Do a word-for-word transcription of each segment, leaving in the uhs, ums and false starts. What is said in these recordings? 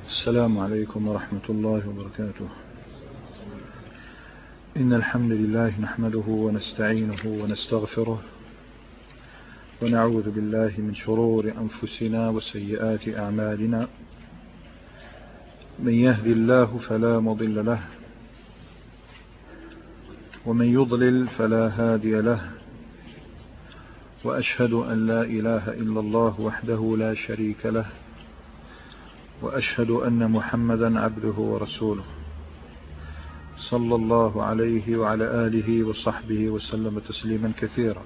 السلام عليكم ورحمة الله وبركاته. إن الحمد لله نحمده ونستعينه ونستغفره ونعوذ بالله من شرور أنفسنا وسيئات أعمالنا. من يهد الله فلا مضل له ومن يضلل فلا هادي له، وأشهد أن لا إله إلا الله وحده لا شريك له، وأشهد أن محمدا عبده ورسوله صلى الله عليه وعلى آله وصحبه وسلم تسليما كثيرا.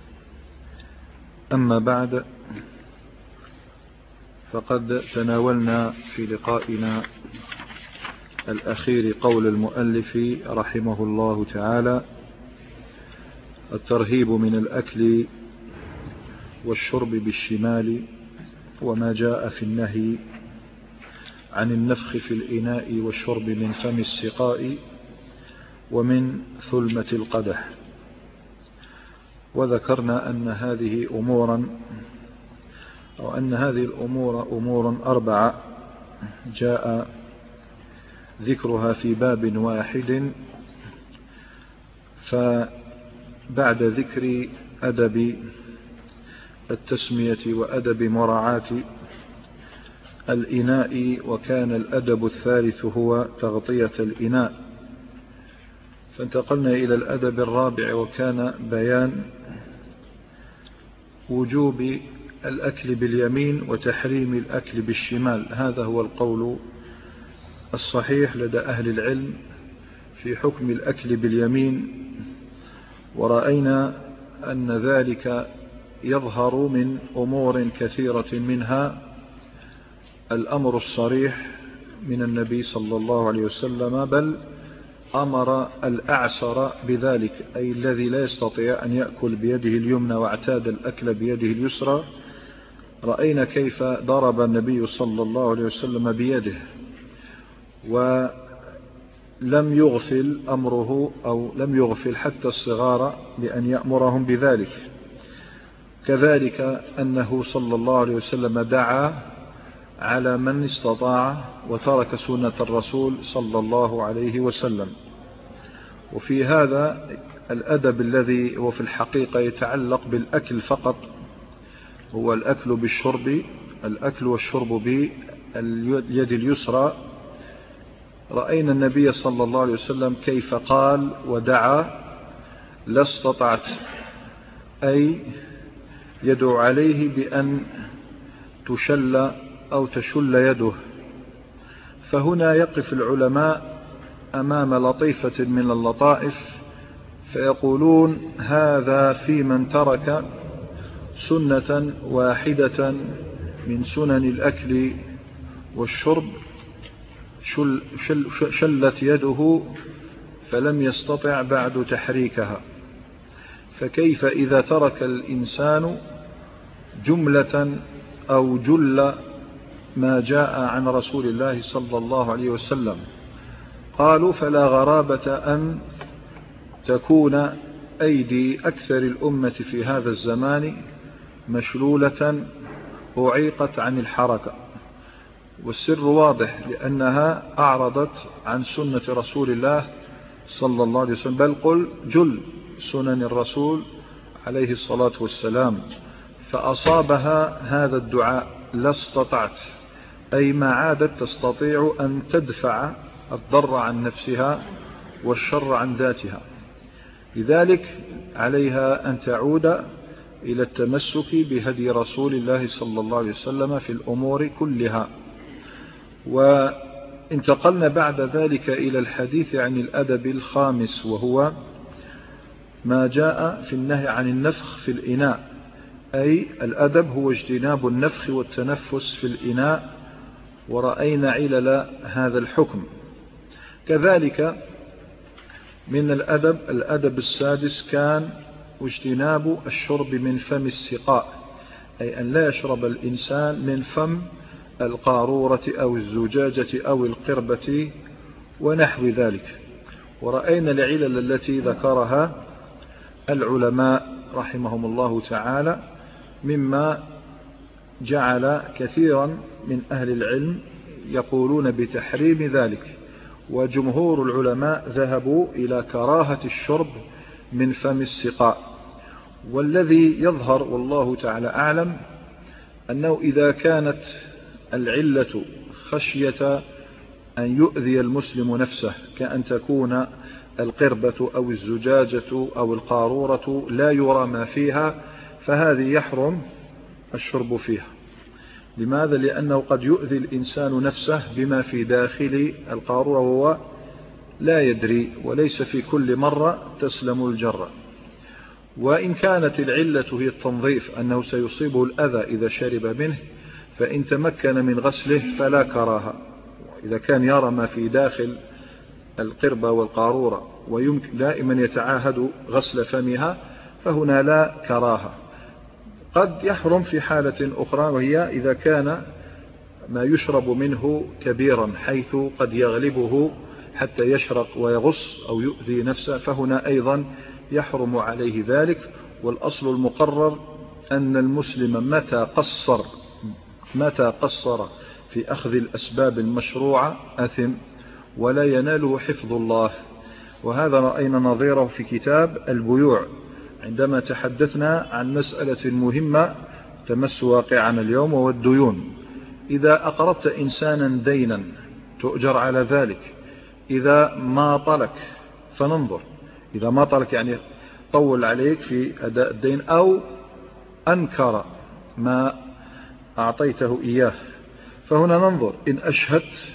أما بعد، فقد تناولنا في لقائنا الأخير قول المؤلف رحمه الله تعالى: الترهيب من الأكل والشرب بالشمال، وما جاء في النهي عن النفخ في الإناء والشرب من فم السقاء ومن ثلمة القدح. وذكرنا أن هذه أمورا أو أن هذه الأمور أمور أربعة جاء ذكرها في باب واحد، فبعد ذكر أدب التسمية وأدب مراعاة الإناء، وكان الأدب الثالث هو تغطية الإناء، فانتقلنا إلى الأدب الرابع، وكان بيان وجوب الأكل باليمين وتحريم الأكل بالشمال. هذا هو القول الصحيح لدى أهل العلم في حكم الأكل باليمين، ورأينا أن ذلك يظهر من أمور كثيرة، منها الأمر الصريح من النبي صلى الله عليه وسلم، بل أمر الأعسر بذلك، أي الذي لا يستطيع أن يأكل بيده اليمنى واعتاد الأكل بيده اليسرى. رأينا كيف ضرب النبي صلى الله عليه وسلم بيده، ولم يغفل أمره أو لم يغفل حتى الصغار بأن يأمرهم بذلك. كذلك أنه صلى الله عليه وسلم دعا على من استطاع وترك سنة الرسول صلى الله عليه وسلم. وفي هذا الأدب الذي هو في الحقيقة يتعلق بالأكل فقط، هو الأكل بالشرب، الأكل والشرب باليد اليسرى. رأينا النبي صلى الله عليه وسلم كيف قال ودعا: لا استطعت، أي يدعو عليه بأن تشل أو تشل يده. فهنا يقف العلماء أمام لطيفة من اللطائف فيقولون: هذا في من ترك سنة واحدة من سنن الأكل والشرب، شل شل شلت يده فلم يستطع بعد تحريكها. فكيف إذا ترك الإنسان جملة أو جل ما جاء عن رسول الله صلى الله عليه وسلم؟ قالوا: فلا غرابة أن تكون أيدي أكثر الأمة في هذا الزمان مشلولة أعيقت عن الحركة. والسر واضح، لأنها أعرضت عن سنة رسول الله صلى الله عليه وسلم، بل قل جل سنن الرسول عليه الصلاة والسلام. فأصابها هذا الدعاء: لا استطعت، أي ما عادت تستطيع أن تدفع الضر عن نفسها والشر عن ذاتها. لذلك عليها أن تعود إلى التمسك بهدي رسول الله صلى الله عليه وسلم في الأمور كلها. وانتقلنا بعد ذلك إلى الحديث عن الأدب الخامس، وهو ما جاء في النهي عن النفخ في الإناء، أي الأدب هو اجتناب النفخ والتنفس في الإناء، ورأينا علل هذا الحكم. كذلك من الأدب الأدب السادس كان اجتناب الشرب من فم السقاء، أي أن لا يشرب الإنسان من فم القارورة أو الزجاجة أو القربة ونحو ذلك. ورأينا العلل التي ذكرها العلماء رحمهم الله تعالى، مما جعل كثيرا من أهل العلم يقولون بتحريم ذلك، وجمهور العلماء ذهبوا إلى كراهة الشرب من فم السقاء. والذي يظهر والله تعالى أعلم أنه إذا كانت العلة خشية أن يؤذي المسلم نفسه، كأن تكون القربة أو الزجاجة أو القارورة لا يرى ما فيها، فهذه يحرم الشرب فيها. لماذا؟ لأنه قد يؤذي الإنسان نفسه بما في داخل القارورة وهو لا يدري، وليس في كل مرة تسلم الجرة. وإن كانت العلة هي التنظيف، أنه سيصيبه الأذى إذا شرب منه، فإن تمكن من غسله فلا كراهة. إذا كان يرى ما في داخل القربة والقارورة ويمكن دائما يتعاهد غسل فمها، فهنا لا كراهة. قد يحرم في حالة أخرى، وهي إذا كان ما يشرب منه كبيرا حيث قد يغلبه حتى يشرق ويغص أو يؤذي نفسه، فهنا أيضا يحرم عليه ذلك. والأصل المقرر أن المسلم متى قصر متى قصر في أخذ الأسباب المشروعة أثم، ولا يناله حفظ الله. وهذا رأينا نظيره في كتاب البيوع عندما تحدثنا عن مسألة مهمة تمس واقعنا اليوم، وهو الديون. إذا أقرضت إنسانا دينا تؤجر على ذلك، إذا ما طلك فننظر. إذا ما طلك يعني طول عليك في أداء الدين، أو أنكر ما أعطيته إياه، فهنا ننظر. إن أشهدت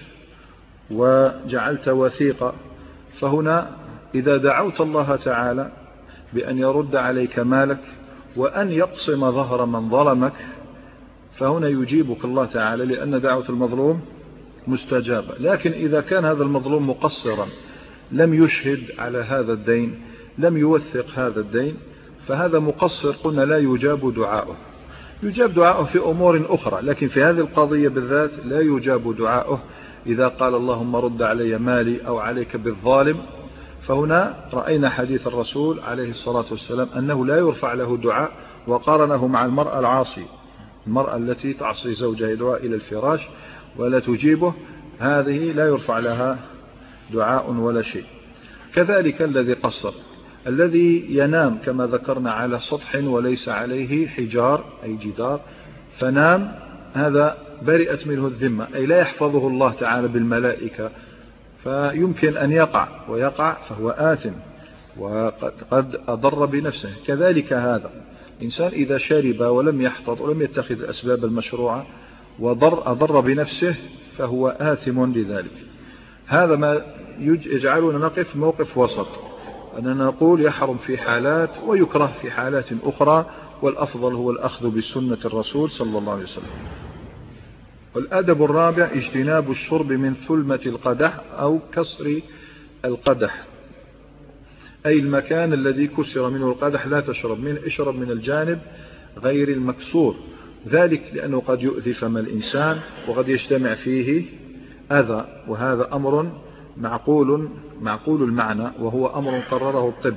وجعلت وثيقة، فهنا إذا دعوت الله تعالى بأن يرد عليك مالك وأن يقسم ظهر من ظلمك، فهنا يجيبك الله تعالى، لأن دعوة المظلوم مستجابة. لكن إذا كان هذا المظلوم مقصرا، لم يشهد على هذا الدين، لم يوثق هذا الدين، فهذا مقصر، قلنا لا يجاب دعاؤه. يجاب دعاؤه في أمور أخرى، لكن في هذه القضية بالذات لا يجاب دعاؤه. إذا قال اللهم رد علي مالي أو عليك بالظالم، فهنا رأينا حديث الرسول عليه الصلاة والسلام أنه لا يرفع له دعاء، وقارنه مع المرأة العاصي، المرأة التي تعصي زوجها يدعو إلى الفراش ولا تجيبه، هذه لا يرفع لها دعاء ولا شيء. كذلك الذي قصر، الذي ينام كما ذكرنا على سطح وليس عليه حجار أي جدار، فنام، هذا برئت منه الذمة، أي لا يحفظه الله تعالى بالملائكة، فيمكن أن يقع ويقع فهو آثم وقد أضر بنفسه. كذلك هذا الإنسان إذا شرب ولم يحفظ ولم يتخذ الأسباب المشروعة وضر أضر بنفسه، فهو آثم لذلك. هذا ما يجعلنا نقف موقف وسط، أننا نقول يحرم في حالات ويكره في حالات أخرى، والأفضل هو الأخذ بسنة الرسول صلى الله عليه وسلم. والأدب الرابع اجتناب الشرب من ثلمة القدح أو كسر القدح، أي المكان الذي كسر منه القدح لا تشرب منه، اشرب من الجانب غير المكسور، ذلك لأنه قد يؤذي فم الإنسان وقد يجتمع فيه أذى، وهذا أمر معقول معقول المعنى، وهو أمر قرره الطب.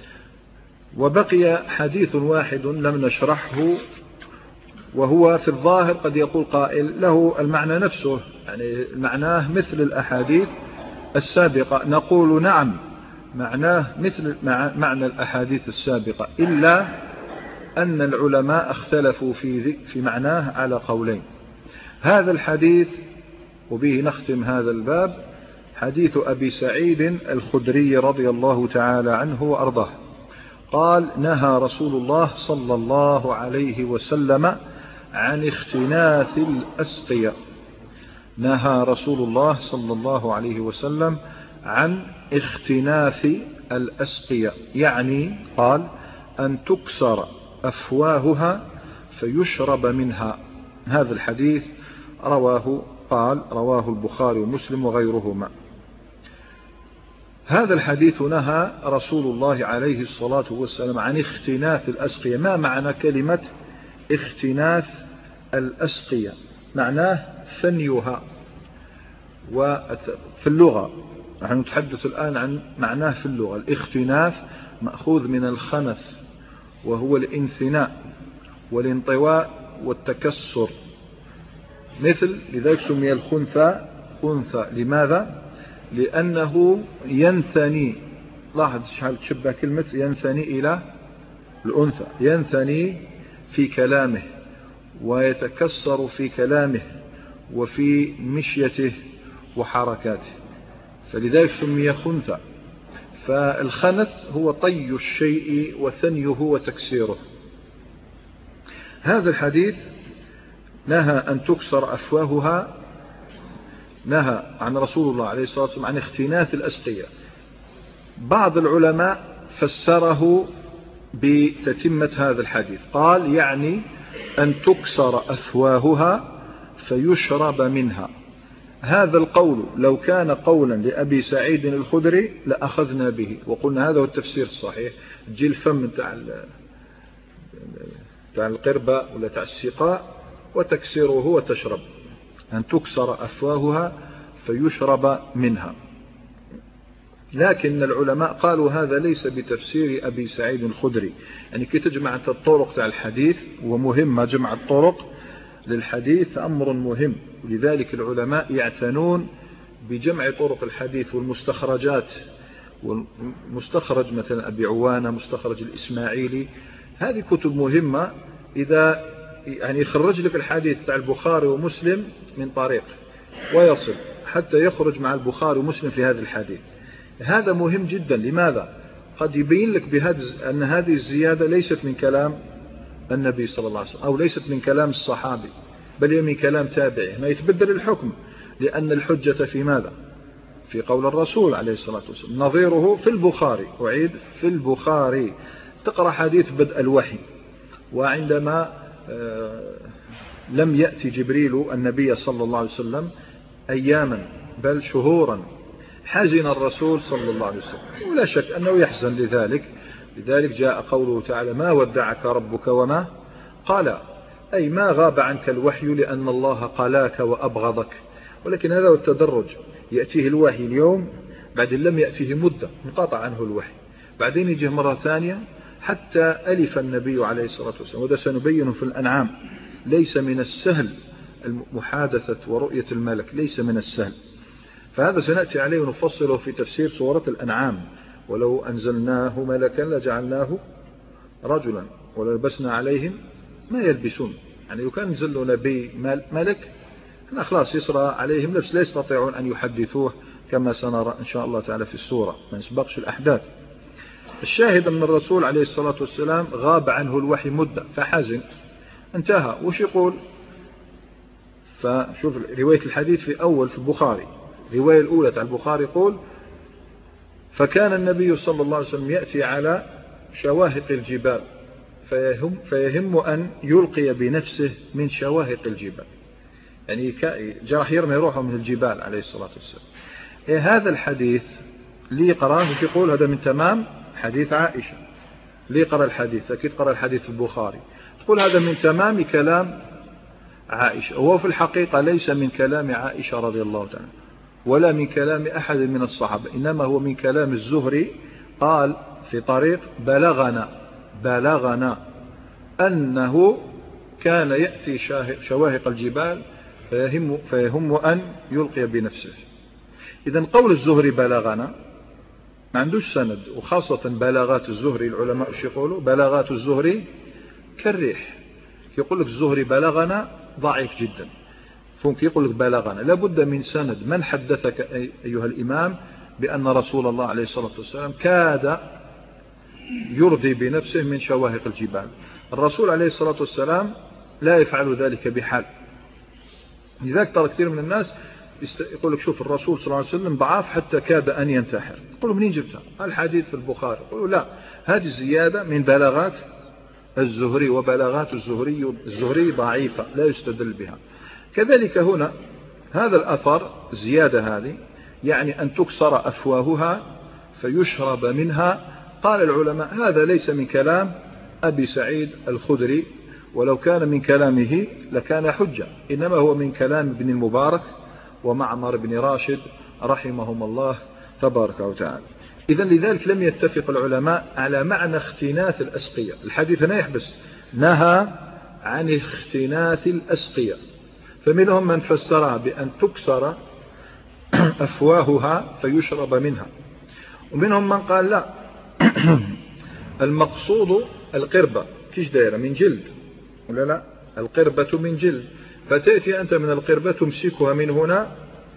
وبقي حديث واحد لم نشرحه، وهو في الظاهر قد يقول قائل له المعنى نفسه، يعني معناه مثل الأحاديث السابقة. نقول نعم، معناه مثل معنى الأحاديث السابقة، إلا أن العلماء اختلفوا في في معناه على قولين. هذا الحديث، وبه نختم هذا الباب، حديث أبي سعيد الخدري رضي الله تعالى عنه وأرضاه، قال: نهى رسول الله صلى الله عليه وسلم عن اختناث الأسقية. نهى رسول الله صلى الله عليه وسلم عن اختناث الأسقية، يعني قال أن تكسر أفواهها فيشرب منها. هذا الحديث رواه قال رواه البخاري ومسلم وغيرهما. هذا الحديث نهى رسول الله عليه الصلاة والسلام عن اختناث الأسقية. ما معنى كلمة اختناث الأسقية؟ معناه ثنيها، وفي اللغة نحن نتحدث الآن عن معناه في اللغة. الاختناث مأخوذ من الخنث، وهو الانثناء والانطواء والتكسر. مثل لذلك سمي الخنثى خنثى. لماذا؟ لأنه ينثني. لاحظ شحال تشبه كلمة ينثني إلى الأنثى. ينثني في كلامه ويتكسر في كلامه وفي مشيته وحركاته، فلذلك سمي خنثى. فالخنث هو طي الشيء وثنيه وتكسيره. هذا الحديث نهى أن تكسر أفواهها، نهى عن رسول الله عليه الصلاة والسلام عن اختناث الأسقية. بعض العلماء فسره بتتمة هذا الحديث، قال يعني أن تكسر أفواهها فيشرب منها. هذا القول لو كان قولا لأبي سعيد الخدري لأخذنا به وقلنا هذا هو التفسير الصحيح. تجي الفم تاع تاع القربة ولا تاع السقاء وتكسره وتشرب. أن تكسر أفواهها فيشرب منها. لكن العلماء قالوا هذا ليس بتفسير أبي سعيد الخدري. يعني كي تجمع الطرق تاع الحديث، ومهم جمع الطرق للحديث أمر مهم، ولذلك العلماء يعتنون بجمع طرق الحديث والمستخرجات. والمستخرج مثلا أبي عوانة، مستخرج الإسماعيلي، هذه كتب مهمة. إذا يعني يخرج لك الحديث تاع البخاري ومسلم من طريق ويصل حتى يخرج مع البخاري ومسلم في هذا الحديث، هذا مهم جدا. لماذا؟ قد يبين لك بهذا أن هذه الزيادة ليست من كلام النبي صلى الله عليه وسلم أو ليست من كلام الصحابي، بل هي من كلام تابعه، ما يتبدل الحكم، لأن الحجة في ماذا؟ في قول الرسول عليه الصلاة والسلام. نظيره في البخاري، أعيد في البخاري، تقرأ حديث بدء الوحي، وعندما لم يأتي جبريل النبي صلى الله عليه وسلم أياما بل شهورا، حزن الرسول صلى الله عليه وسلم، ولا شك أنه يحزن لذلك. لذلك جاء قوله تعالى: ما ودعك ربك وما قال، أي ما غاب عنك الوحي لأن الله قلاك وأبغضك. ولكن هذا هو التدرج، يأتيه الوحي اليوم، بعدين لم يأتيه مدة انقطع عنه الوحي، بعدين يجيه مرة ثانية حتى ألف النبي عليه الصلاة والسلام. وده سنبينه في الأنعام. ليس من السهل محادثة ورؤية الملك، ليس من السهل. فهذا سنأتي عليه ونفصله في تفسير سورة الأنعام. ولو أنزلناه ملكا لجعلناه رجلا وللبسنا عليهم ما يلبسون. يعني لو كان نزل نبي ملك أنا خلاص يسرى عليهم لبس، لا يستطيعون أن يحدثوه كما سنرى إن شاء الله تعالى في السورة، ما نسبقش الأحداث. الشاهد أن الرسول عليه الصلاة والسلام غاب عنه الوحي مدة فحزن، انتهى. وش يقول؟ فشوف رواية الحديث في أول في البخاري، الرواية الأولى تاع البخاري يقول: فكان النبي صلى الله عليه وسلم يأتي على شواهق الجبال فيهم, فيهم أن يلقي بنفسه من شواهق الجبال. يعني جرح يرمي روحه من الجبال عليه الصلاة والسلام. إيه هذا الحديث لي قرأه يقول هذا من تمام حديث عائشة. لي قرأ الحديث، أكيد قرأ الحديث في البخاري، تقول هذا من تمام كلام عائشة. وهو في الحقيقة ليس من كلام عائشة رضي الله تعالى ولا من كلام أحد من الصحابة، إنما هو من كلام الزهري. قال في طريق: بلغنا بلغنا أنه كان يأتي شواهق الجبال فيهم, فيهم أن يلقي بنفسه. إذن قول الزهري بلغنا ما عندوش سند، وخاصة بلاغات الزهري العلماء ايش يقولوا؟ بلاغات الزهري كالريح. يقول لك الزهري بلغنا ضعيف جدا، فممكن يقول لك بلغنا، لابد من سند. من حدثك أيها الإمام بأن رسول الله عليه الصلاة والسلام كاد يرضي بنفسه من شواهق الجبال؟ الرسول عليه الصلاة والسلام لا يفعل ذلك بحال. لذلك ترى كثير من الناس يقول لك شوف الرسول صلى الله عليه وسلم ضعاف حتى كاد أن ينتحر. يقولوا منين جبتها؟ الحديث في البخاري. يقولوا لا، هذه الزيادة من بلاغات الزهري، وبلاغات الزهري الزهري ضعيفة لا يستدل بها. كذلك هنا هذا الأثر زيادة هذه يعني أن تكسر أفواهها فيشرب منها. قال العلماء هذا ليس من كلام أبي سعيد الخدري، ولو كان من كلامه لكان حجة، إنما هو من كلام ابن المبارك ومعمر بن راشد رحمهم الله تبارك وتعالى. إذن لذلك لم يتفق العلماء على معنى اختناث الأسقية. الحديث هنا يحبس نهى عن اختناث الأسقية، فمنهم من فسرها بأن تكسر أفواهها فيشرب منها، ومنهم من قال لا، المقصود القربة كيش دايرة من جلد ولا لا، القربة من جلد، فتأتي أنت من القربة تمسكها من هنا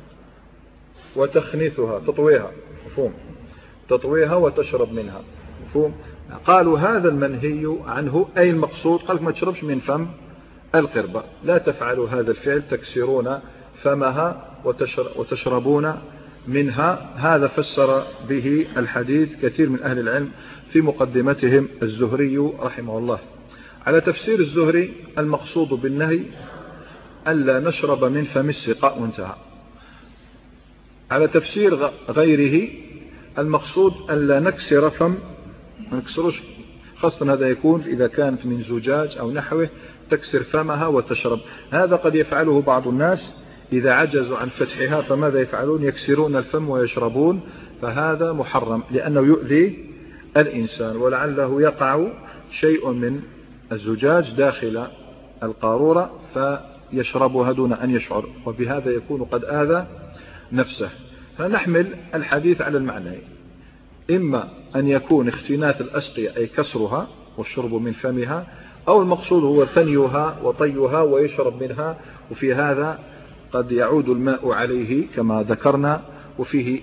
وتخنثها تطويها، مفهوم، تطويها وتشرب منها، مفهوم. قالوا هذا المنهي عنه أي المقصود، قالك ما تشربش من فم القربة، لا تفعلوا هذا الفعل تكسرون فمها وتشربون منها. هذا فسر به الحديث كثير من أهل العلم في مقدمتهم الزهري رحمه الله. على تفسير الزهري المقصود بالنهي ألا نشرب من فم السقاء وانتهى. على تفسير غيره المقصود ألا نكسر فم، ما نكسروش، خاصة هذا يكون إذا كانت من زجاج أو نحوه تكسر فمها وتشرب. هذا قد يفعله بعض الناس إذا عجزوا عن فتحها، فماذا يفعلون؟ يكسرون الفم ويشربون، فهذا محرم لأنه يؤذي الإنسان، ولعله يقع شيء من الزجاج داخل القارورة فيشربها دون أن يشعر، وبهذا يكون قد آذى نفسه. فنحمل الحديث على المعنى، إما أن يكون اختناث الأسقية أي كسرها والشرب من فمها، أو المقصود هو ثنيها وطيها ويشرب منها، وفي هذا قد يعود الماء عليه كما ذكرنا، وفيه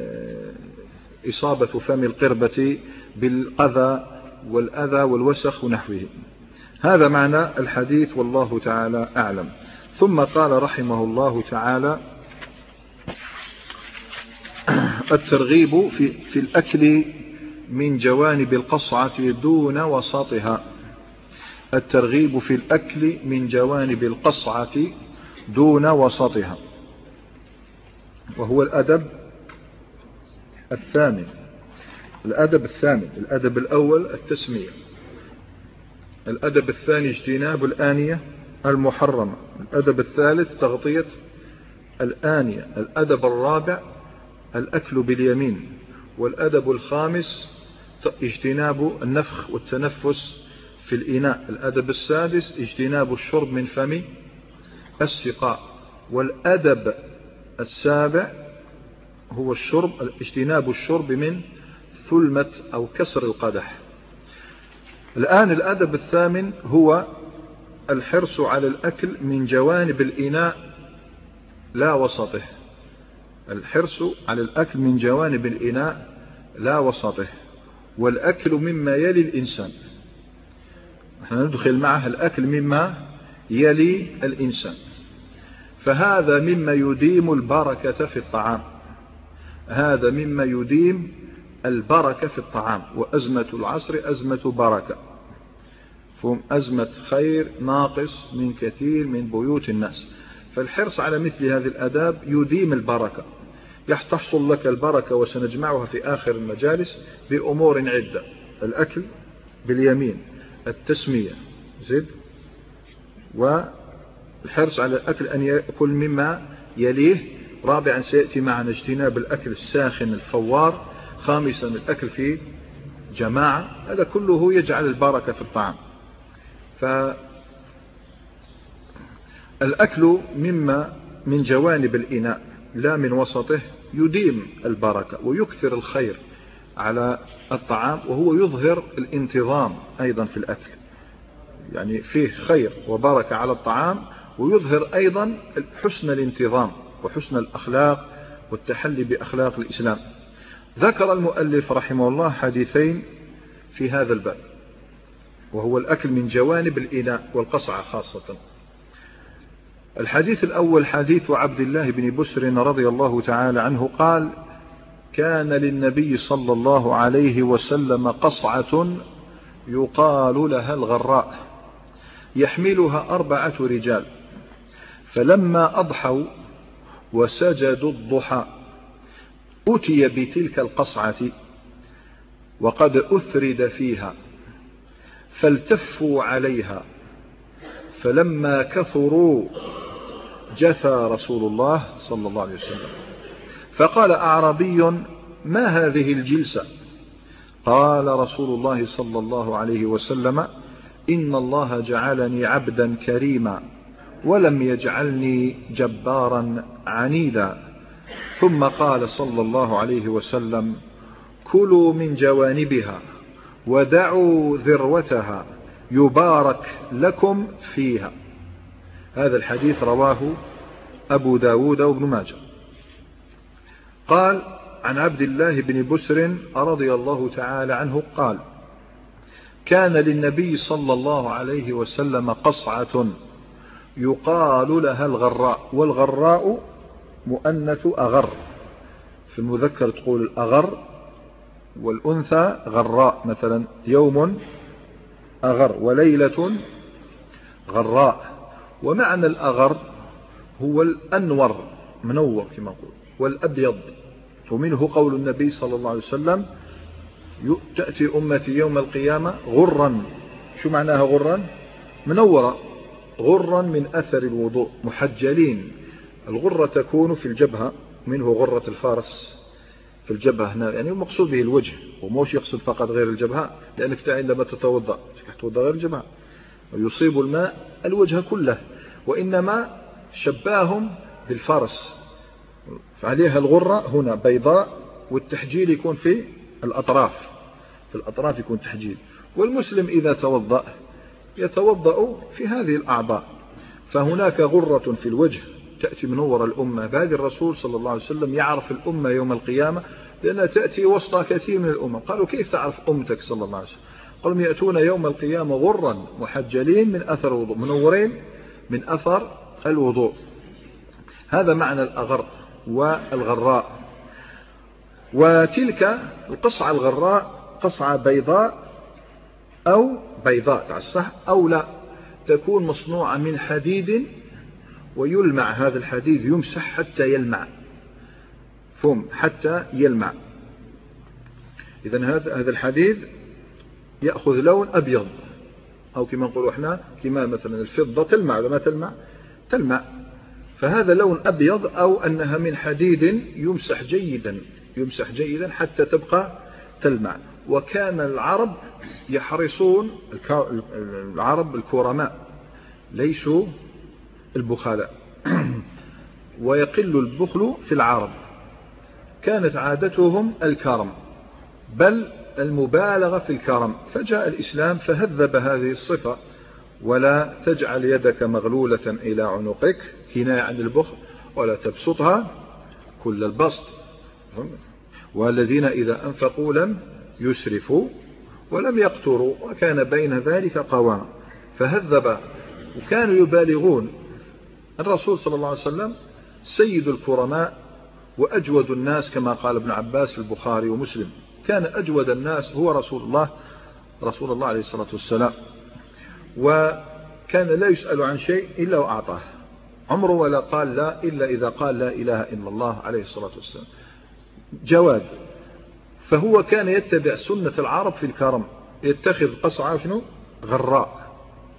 إصابة فم القربة بالقذى والأذى والوسخ ونحوه. هذا معنى الحديث والله تعالى أعلم. ثم قال رحمه الله تعالى الترغيب في, في الأكل من جوانب القصعة دون وسطها. الترغيب في الأكل من جوانب القصعة دون وسطها، وهو الأدب الثامن. الأدب الثامن، الأدب الأول التسمية، الأدب الثاني اجتناب الآنية المحرمة، الأدب الثالث تغطية الآنية، الأدب الرابع الأكل باليمين، والأدب الخامس اجتناب النفخ والتنفس في الإناء، الأدب السادس اجتناب الشرب من فم السقاء، والأدب السابع هو الشرب اجتناب الشرب من ثلمة أو كسر القدح. الآن الأدب الثامن هو الحرص على الأكل من جوانب الإناء لا وسطه، الحرص على الأكل من جوانب الإناء لا وسطه، والأكل مما يلي الإنسان. نحن ندخل معه الأكل مما يلي الإنسان، فهذا مما يديم البركة في الطعام، هذا مما يديم البركة في الطعام. وأزمة العصر أزمة بركة، فهم أزمة خير ناقص من كثير من بيوت الناس. فالحرص على مثل هذه الآداب يديم البركة، يحصل لك البركة، وسنجمعها في آخر المجالس بأمور عدة: الأكل باليمين، التسمية، زد، والحرص على الأكل أن يأكل مما يليه. رابعا سيأتي معنا اجتناب الأكل الساخن الفوار. خامسا الأكل في جماعة. هذا كله يجعل البركة في الطعام. فالأكل مما من جوانب الإناء لا من وسطه يديم البركة ويكثر الخير على الطعام، وهو يظهر الانتظام أيضا في الأكل، يعني فيه خير وبركة على الطعام، ويظهر أيضا حسن الانتظام وحسن الأخلاق والتحلي بأخلاق الإسلام. ذكر المؤلف رحمه الله حديثين في هذا الباب، وهو الأكل من جوانب الإناء والقصعة خاصة. الحديث الأول حديث عبد الله بن بسر رضي الله تعالى عنه قال: كان للنبي صلى الله عليه وسلم قصعة يقال لها الغراء، يحملها أربعة رجال، فلما أضحوا وسجدوا الضحى أتي بتلك القصعة وقد أثرد فيها، فالتفوا عليها، فلما كثروا جثى رسول الله صلى الله عليه وسلم، فقال أعرابي: ما هذه الجلسة؟ قال رسول الله صلى الله عليه وسلم: إن الله جعلني عبدا كريما ولم يجعلني جبارا عنيدا. ثم قال صلى الله عليه وسلم: كلوا من جوانبها ودعوا ذروتها يبارك لكم فيها. هذا الحديث رواه أبو داود وابن ماجه. قال: عن عبد الله بن بسر رضي الله تعالى عنه قال: كان للنبي صلى الله عليه وسلم قصعة يقال لها الغراء، والغراء مؤنث أغر، في المذكر تقول الأغر، والأنثى غراء، مثلا يوم أغر وليلة غراء. ومعنى الأغر هو الأنور، منور كما نقول، والأبيض. ومنه قول النبي صلى الله عليه وسلم: تأتي أمتي يوم القيامة غرا. شو معناها غرا؟ منورة، غرا من أثر الوضوء، محجلين. الغرة تكون في الجبهة، منه غرة الفارس في الجبهة هنا، يعني المقصود به الوجه، وموش يقصد فقط غير الجبهة، لأنك تعين لما تتوضأ تتوضأ غير الجبهة ويصيب الماء الوجه كله، وإنما شباهم بالفارس، فعليها الغرة هنا بيضاء، والتحجيل يكون في الأطراف، في الأطراف يكون تحجيل. والمسلم إذا توضأ يتوضأ في هذه الأعضاء، فهناك غرة في الوجه تأتي منور الأمة. بعد الرسول صلى الله عليه وسلم يعرف الأمة يوم القيامة لأنها تأتي وسط كثير من الأمم. قالوا: كيف تعرف أمتك صلى الله عليه وسلم؟ قالوا: يأتون يوم القيامة غرا محجلين من أثر الوضوء، منورين من أثر الوضوء. هذا معنى الأغر والغراء. وتلك القصعة الغراء قصعة بيضاء أو بيضاء تعصح أو لا، تكون مصنوعة من حديد ويلمع، هذا الحديد يمسح حتى يلمع، فم حتى يلمع. إذن هذا هذا الحديد يأخذ لون أبيض، أو كما نقول احنا كما مثلا الفضة تلمع ولا ما تلمع؟ تلمع. فهذا لون أبيض، أو أنها من حديد يمسح جيدا، يمسح جيدا حتى تبقى تلمع. وكان العرب يحرصون، العرب الكرماء ليسوا البخلاء، ويقل البخل في العرب، كانت عادتهم الكرم، بل المبالغة في الكرم. فجاء الإسلام فهذب هذه الصفة: ولا تجعل يدك مغلولة إلى عنقك، كناية عن البخل، ولا تبسطها كل البسط، والذين إذا أنفقوا لم يسرفوا ولم يقتروا وكان بين ذلك قواما. فهذب، وكانوا يبالغون. الرسول صلى الله عليه وسلم سيد الكرماء وأجود الناس، كما قال ابن عباس في البخاري ومسلم: كان أجود الناس هو رسول الله، رسول الله عليه الصلاة والسلام. وكان لا يسأل عن شيء إلا وأعطاه، عمره ولا قال لا إلا إذا قال لا إله إلا الله عليه الصلاة والسلام. جواد. فهو كان يتبع سنة العرب في الكرم، يتخذ قصعة شنو غراء.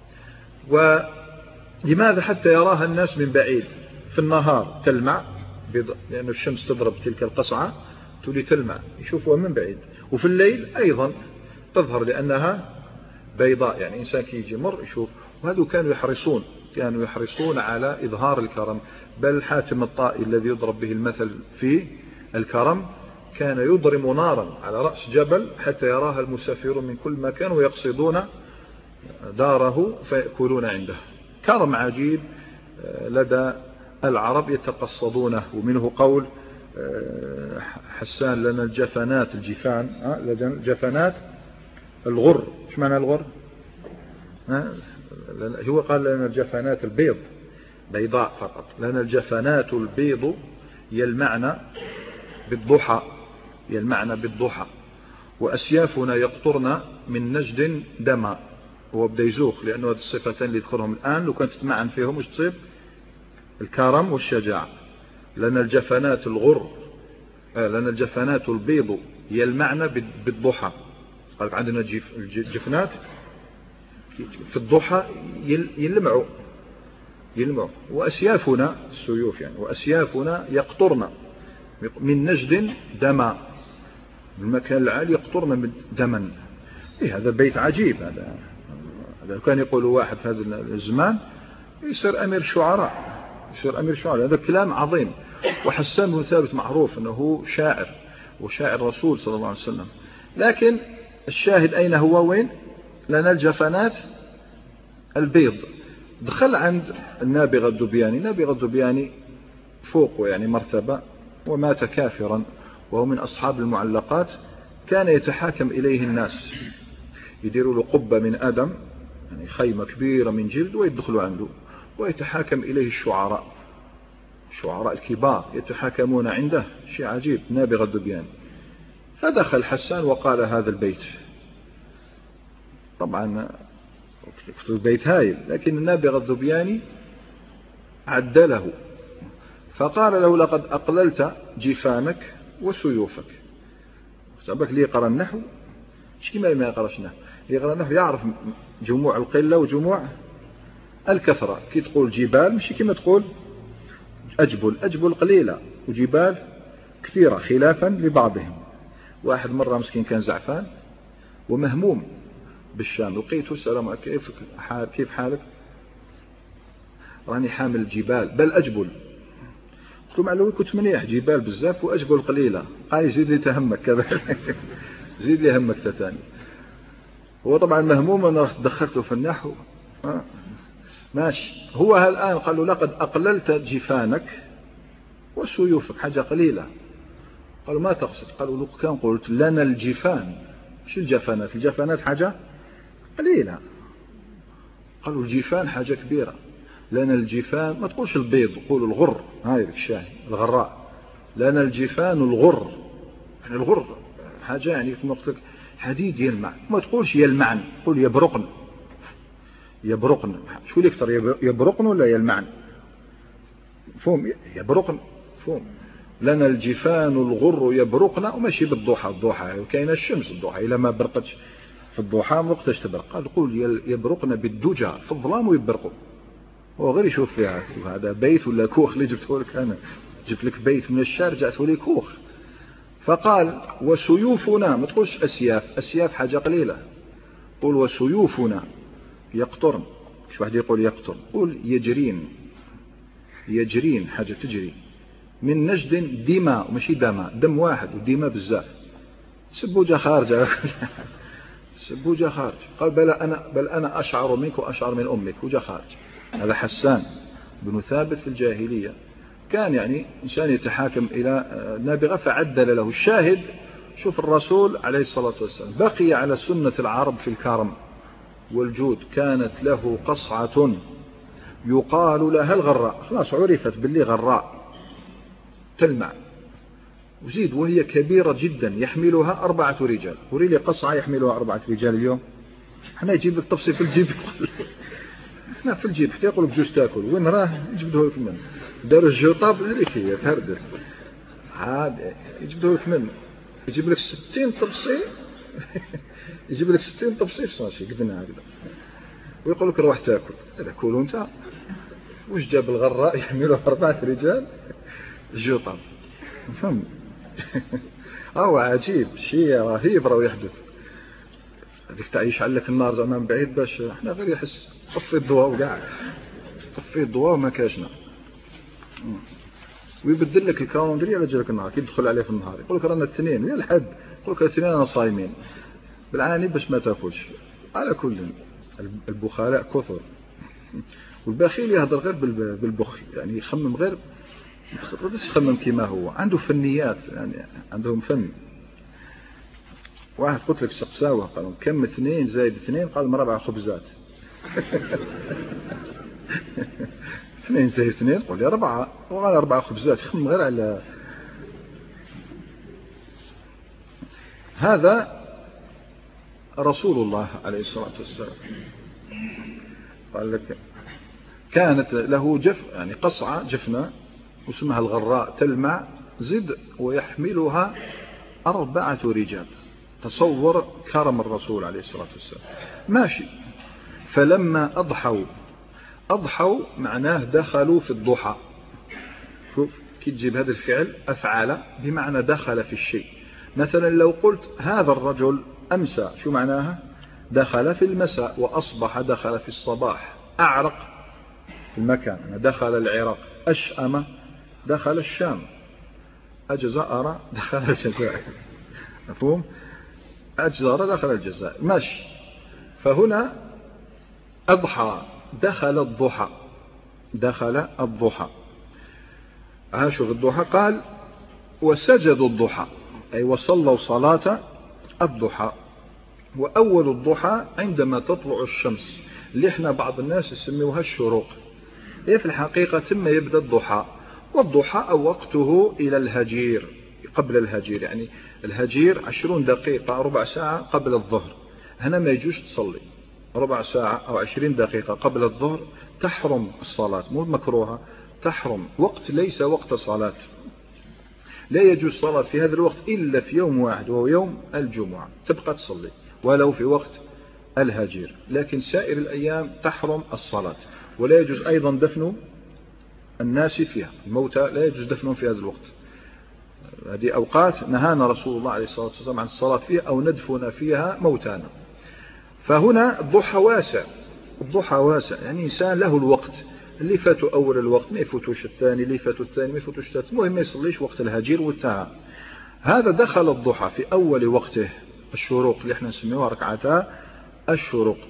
ولماذا؟ حتى يراها الناس من بعيد. في النهار تلمع لأن الشمس تضرب تلك القصعة تولي تلمع، يشوفها من بعيد. وفي الليل أيضا تظهر لأنها بيضاء، يعني إنسان كي يجي مر يشوف. وهذو كانوا يحرصون كانوا يحرصون على إظهار الكرم. بل حاتم الطائي الذي يضرب به المثل في الكرم كان يضرم نارا على رأس جبل حتى يراها المسافرون من كل مكان ويقصدون داره فيأكلون عنده. كرم عجيب لدى العرب يتقصدونه. ومنه قول حسان: لنا الجفنات الجفان، لنا الجفنات الغر. ايش معنى الغر؟ هو قال لنا الجفنات البيض، بيضاء فقط. لنا الجفنات البيض يلمعن بالضحى، يلمعن بالضحى. وأسيافنا يقطرن من نجد دما. هو بدا يزوخ لأنه هذه الصفتين اللي يذكرهم الآن لو كانت تتمعن فيهم وش تصيب؟ الكرم والشجاعة. لنا الجفنات الغر، آه لنا الجفنات البيض يلمعن بالضحى. قال عندنا الجفنات في الضحى يلمعوا يلمعوا. وأسيافنا السيوف يعني، وأسيافنا يقطرن من نجد دما، بالمكان العالي يقطرن من دما. إيه هذا بيت عجيب. هذا هذا كان يقول واحد في هذا الزمان يصير أمير شعراء، يصير أمير شعراء. هذا كلام عظيم. وحسان بن ثابت معروف أنه شاعر وشاعر رسول صلى الله عليه وسلم. لكن الشاهد أين هو؟ وين لنا الجفنات البيض. دخل عند النابغة الدبياني. النابغة الدبياني فوقه يعني مرتبة، ومات كافرا وهو من أصحاب المعلقات. كان يتحاكم إليه الناس، يديروا له قبة من أدم، يعني خيمة كبيرة من جلد، ويدخلوا عنده ويتحاكم إليه الشعراء، الشعراء الكبار يتحاكمون عنده. شيء عجيب. نابغة الدبياني. فدخل حسان وقال هذا البيت. طبعا البيت هايل، لكن النابغة الدبياني عدله فقال له لقد أقللت جفانك وسيوفك. سأبك لي يقرأ النحو، مش كما ما يقرأش النحو. يقرأ النحو يعرف جموع القلة وجموع الكثرة. كي تقول جبال مش كما تقول أجبل. أجبل قليلة وجبال كثيرة خلافا لبعضهم. واحد مرة مسكين كان زعفان ومهموم بالشام، لقيته السلام عليكم كيف حال كيف حالك؟ راني حامل جبال بل أجبل. قلت له معلومي كنت منيح، جبال بزاف وأجبل قليلة. قال زيد لي تهمك كذا زيد لي همك تتاني. هو طبعا مهموم أنا رحت دخلته في النحو. آه. ماشي. هو الآن قال له لقد أقللت جفانك وسيوفك، حاجة قليلة. قالوا ما تقصد؟ قالوا لو كان قلت لنا الجفان. شو الجفانات؟ الجفانات حاجة قليلة. قالوا الجفان حاجة كبيرة. لنا الجفان ما تقولش البيض، قولوا الغر. هاي الشاهي الغراء. لنا الجفان الغر، يعني الغر حاجة يعني كما قلت لك حديد يلمع. ما تقولش يلمعن، قول يبرقن. يبرقن شو اللي يكثر، يبرقن ولا يلمعن؟ فهم يبرقن فهم. لنا الجفان الغر يبرقن، وماشي بالضحى. الضحى كاينه الشمس الضحى إلا ما برقتش في الضحى ما وقتاش تبرق. قال قول يبرقن بالدجى في الظلام ويبرقوا. هو غير يشوف فيها هذا بيت ولا كوخ اللي جبته لك أنا. جبت لك بيت من الشارع جاءته لي كوخ. فقال وسيوفنا، ما تقولش أسياف. أسياف حاجة قليلة. قول وسيوفنا يقطرن. مش واحد يقول يقطر، قول يجرين. يجرين حاجة تجري. من نجد دماء، ماشي دماء، دم واحد ودماء بزاف. سبوجة خارجة سبوجة خارج. قال بل أنا, بل أنا أشعر منك وأشعر من أمك وجا خارج. هذا حسان بن ثابت في الجاهلية. كان يعني إنسان يتحاكم إلى نابغة فعدل له. الشاهد شوف الرسول عليه الصلاة والسلام بقي على سنة العرب في الكرم والجود. كانت له قصعة يقال لها الغراء، خلاص عرفت باللي غراء تلمع. وزيد وهي كبيرة جدا يحملها أربعة رجال. وري لي قصعة يحملها أربعة رجال اليوم. احنا يجيب لك طفسي في الجيب احنا في الجيب حتى يقول لك جوج تاكل وين راه يجبده لك منه. داروا الجوطاب هذيك هي تهردل عاد يجبده لك منه. يجيب لك ستين طبسي يجيب لك ستين طبسي في صاشي قدنا هكذا ويقول لك روح تاكل. هذا كولوا انت. وش جاب الغراء يحملوا أربعة رجال الجوطاب؟ فهم هو عجيب شيء رهيب راه يحدث. هذيك تعيش عليك النار زمان بعيد باش احنا غير يحس طفي الضوء وقاعد طفي الضوء وما كاشنا. ويبدل لك الكالندري على جالك النهار كي تدخل عليه في النهار يقول لك رانا الاثنين يا الحد يقول لك الاثنين انا صايمين بالعاني باش ما تاكلش. على كل البخلاء كثر والبخيل يهضر غير بالبخل يعني يخمم غير ما يخمم كما هو. عنده فنيات يعني عندهم فن. واحد قلت لك سقساوه قالوا كم اثنين زائد اثنين قال مربع خبزات اثنين زائد اثنين قول لي أربعة وقال أربعة خبزات يخمم غير على هذا. رسول الله عليه الصلاة والسلام قال لك كانت له جف يعني قصعة جفنة واسمها الغراء تلمع زد ويحملها أربعة رجال. تصور كرم الرسول عليه الصلاة والسلام. ماشي. فلما أضحوا أضحوا معناه دخلوا في الضحى. شوف كي تجيب هذا الفعل أفعل بمعنى دخل في الشيء. مثلا لو قلت هذا الرجل أمسى شو معناها؟ دخل في المساء. وأصبح دخل في الصباح. أعرق المكان. دخل العراق، أشأم دخل الشام، أجزأر دخل الجزائر، مفهوم؟ أجزأر دخل الجزائر، ماشي. فهنا أضحى دخل الضحى، دخل الضحى. شوف الضحى قال وسجدوا الضحى أي وصلوا صلاة الضحى. وأول الضحى عندما تطلع الشمس اللي احنا بعض الناس يسميوها الشروق، هي في الحقيقة ثم يبدأ الضحى. والضحى وقته إلى الهجير، قبل الهجير، يعني الهجير عشرون دقيقة ربع ساعة قبل الظهر. هنا ما يجوش تصلي ربع ساعة أو عشرين دقيقة قبل الظهر، تحرم الصلاة، مو مكروهة، تحرم. وقت ليس وقت صلاة، لا يجوز صلاة في هذا الوقت إلا في يوم واحد وهو يوم الجمعة، تبقى تصلي ولو في وقت الهجير، لكن سائر الأيام تحرم الصلاة. ولا يجوز أيضا دفن الناس فيها، الموتى لا يجوز دفنهم في هذا الوقت. هذه أوقات نهانا رسول الله عليه الصلاة والسلام عن الصلاة فيها أو ندفن فيها موتانا. فهنا الضحى واسع، الضحى واسع، يعني إنسان له الوقت، اللي فاتوا أول الوقت ما يفوتوش الثاني، اللي فاتوا الثاني ما يفوتوش الثالث، المهم ما يصليش وقت الهجير والتعب. هذا دخل الضحى في أول وقته، الشروق اللي احنا نسميوها ركعتا الشروق.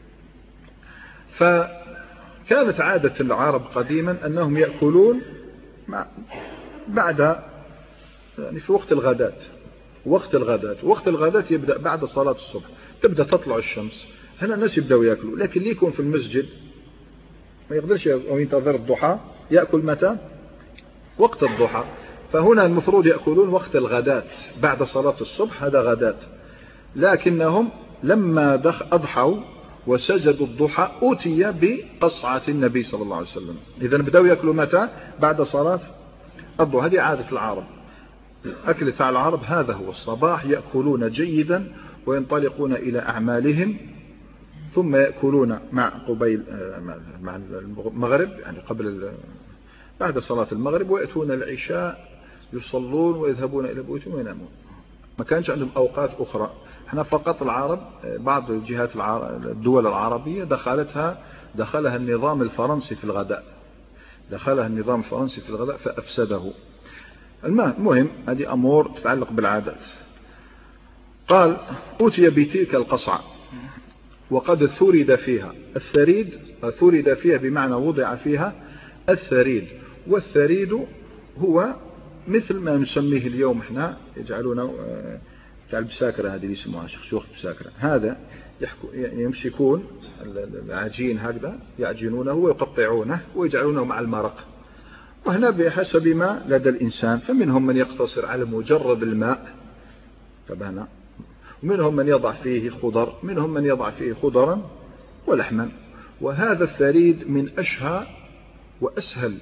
فكانت عادة العرب قديما أنهم يأكلون بعد، يعني في وقت الغداة، وقت الغداة وقت الغداة يبدأ بعد صلاة الصبح، تبدأ تطلع الشمس، هنا الناس يبدأوا يأكلوا. لكن اللي يكون في المسجد ما يقدرش ينتظر الضحى، يأكل متى؟ وقت الضحى. فهنا المفروض يأكلون وقت الغداة بعد صلاة الصبح، هذا غداة. لكنهم لما أضحوا وسجدوا الضحى أتي بقصعة النبي صلى الله عليه وسلم. إذن بدأوا يأكلوا متى؟ بعد صلاة الضحى. هذه عادة العرب، الأكل تاع العرب هذا هو، الصباح يأكلون جيدا وينطلقون إلى أعمالهم، ثم يأكلون مع قبيل مع المغرب، يعني قبل بعد صلاة المغرب، ويأتون العشاء يصلون ويذهبون إلى بيوتهم وينامون. ما كانش عندهم أوقات أخرى. احنا فقط العرب، بعض الجهات الدول العربية دخلتها دخلها النظام الفرنسي في الغداء، دخلها النظام الفرنسي في الغداء فأفسده. المهم هذه أمور تتعلق بالعادات. قال أتي بتلك القصعة وقد ثرد فيها. الثريد ثرد فيها بمعنى وضع فيها الثريد. والثريد هو مثل ما نسميه اليوم احنا، يجعلونه تاع البساكرة، هذه اللي يسموها شخشوخ بساكرة. هذا يمسكون العجين هكذا، يعجنونه ويقطعونه ويجعلونه مع المرق. وهنا بحسب ما لدى الإنسان، فمنهم من يقتصر على مجرد الماء تبعنا، ومنهم من يضع فيه خضر، منهم من يضع فيه خضرا ولحما. وهذا الثريد من أشهى وأسهل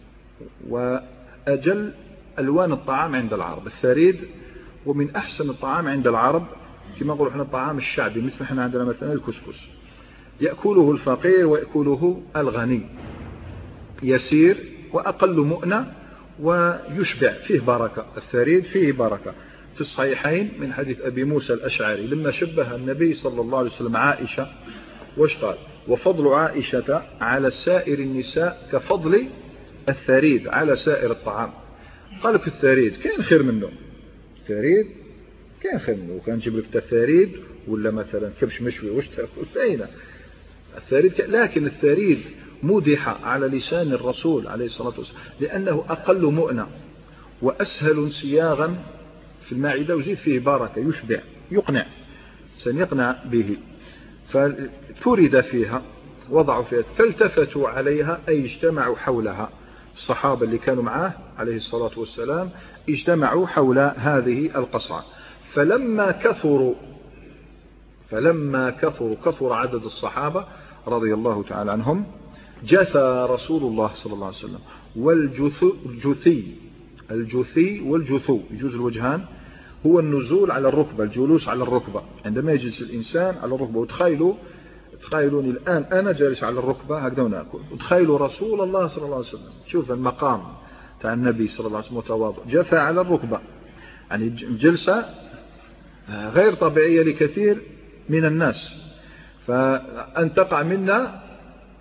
وأجل ألوان الطعام عند العرب. الثريد ومن أحسن الطعام عند العرب، كما نقول احنا الطعام الشعبي، مثل احنا عندنا مثلا الكسكس، يأكله الفقير ويأكله الغني، يسير وأقل مؤنة ويشبع، فيه بركة. الثريد فيه بركة. في الصحيحين من حديث أبي موسى الأشعري لما شبه النبي صلى الله عليه وسلم عائشة، وش قال؟ وفضل عائشة على سائر النساء كفضل الثريد على سائر الطعام. قال لك الثريد كان خير منه، الثريد كان خير منه. وكان جيب لك الثريد ولا مثلا كبش مشوي، وش تأكل فينا الثريد؟ لكن الثريد مدح على لسان الرسول عليه الصلاة والسلام لأنه أقل مؤنة وأسهل انصياغا في المعدة، وزيد فيه بركة، يشبع يقنع، سنقنع به. فثرد فيها، وضعوا فيها، فالتفتوا عليها أي اجتمعوا حولها. الصحابة اللي كانوا معه عليه الصلاة والسلام اجتمعوا حول هذه القصعة. فلما كثروا فلما كثروا كثر عدد الصحابة رضي الله تعالى عنهم، جثى رسول الله صلى الله عليه وسلم. والجثي الجثي والجثو يجوز الوجهان، هو النزول على الركبة، الجلوس على الركبة. عندما يجلس الإنسان على الركبة، وتخيلوا تخيلوني الآن أنا جالس على الركبة هكذا ونأكل، وتخيلوا رسول الله صلى الله عليه وسلم، شوف المقام تاع النبي صلى الله عليه وسلم متواضع، جثى على الركبة، يعني جلسة غير طبيعية لكثير من الناس، فأن تقع منا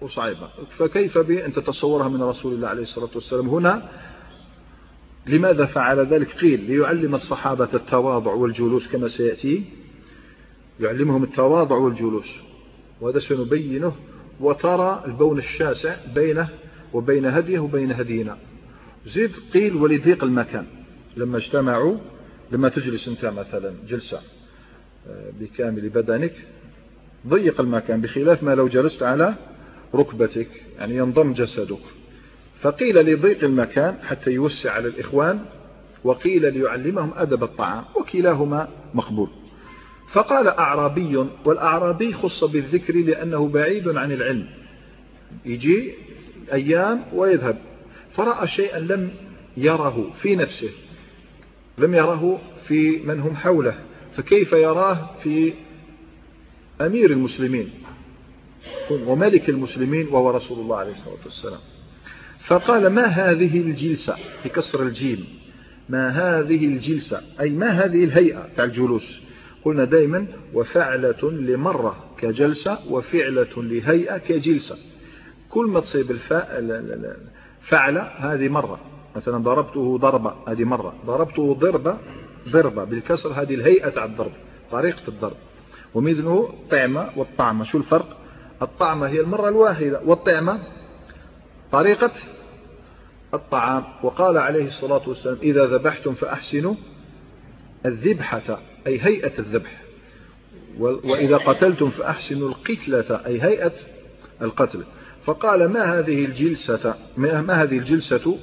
وصعبة. فكيف بأن تتصورها من رسول الله عليه الصلاة والسلام؟ هنا لماذا فعل ذلك؟ قيل ليعلم الصحابة التواضع والجلوس كما سيأتي، يعلمهم التواضع والجلوس، وهذا سنبينه، وترى البون الشاسع بينه وبين هديه وبين هدينا. زيد قيل ولضيق المكان، لما اجتمعوا، لما تجلس انت مثلا جلسة بكامل بدنك ضيق المكان، بخلاف ما لو جلست على ركبتك يعني ينضم جسدك. فقيل لضيق المكان حتى يوسع على الإخوان، وقيل ليعلمهم أدب الطعام، وكلاهما مقبول. فقال أعرابي، والأعرابي خص بالذكر لأنه بعيد عن العلم، يجي أيام ويذهب، فرأى شيئا لم يره في نفسه، لم يره في من هم حوله، فكيف يراه في أمير المسلمين وملك المسلمين وهو رسول الله عليه الصلاة والسلام. فقال ما هذه الجلسة، بكسر الجيم، ما هذه الجلسة أي ما هذه الهيئة تاع الجلوس. قلنا دائما وفعلة لمرة كجلسة، وفعلة لهيئة كجلسة. كل ما تصيب الفاء فعلة هذه مرة، مثلا ضربته ضربة هذه مرة، ضربته ضربة ضربة بالكسر هذه الهيئة تاع الضرب، طريقة الضرب. ومثله طعمة والطعمة، شو الفرق؟ الطعمة هي المرة الواحدة، والطعمة طريقة الطعام. وقال عليه الصلاة والسلام إذا ذبحتم فأحسنوا الذبحة أي هيئة الذبح، وإذا قتلتم فأحسنوا القتلة أي هيئة القتل. فقال ما هذه الجلسة، ما هذه الجلسة،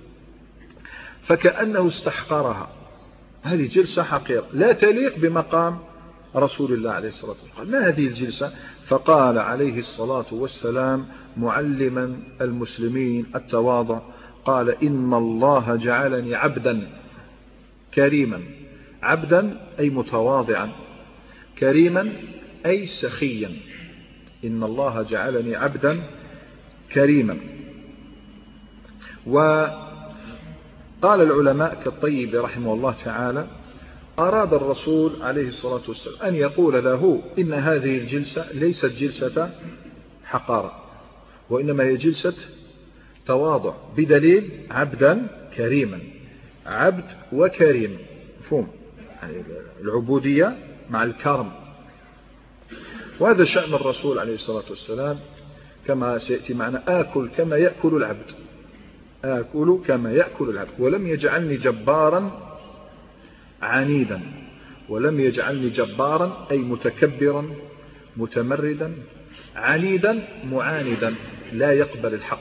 فكأنه استحقرها، هذه جلسة حقيرة لا تليق بمقام رسول الله عليه الصلاة والسلام. ما هذه الجلسة؟ فقال عليه الصلاة والسلام معلما المسلمين التواضع، قال إن الله جعلني عبدا كريما، عبدا أي متواضعا، كريما أي سخيا، إن الله جعلني عبدا كريما. وقال العلماء كالطيب رحمه الله تعالى أراد الرسول عليه الصلاة والسلام أن يقول له إن هذه الجلسة ليست جلسة حقارة، وإنما هي جلسة تواضع، بدليل عبدا كريما، عبد وكريم، مفهوم يعني العبودية مع الكرم. وهذا شأن الرسول عليه الصلاة والسلام كما سيأتي معنا، آكل كما يأكل العبد، آكل كما يأكل العبد، ولم يجعلني جبارا عنيدا، ولم يجعلني جبارا أي متكبرا متمردا، عنيدا معاندا لا يقبل الحق.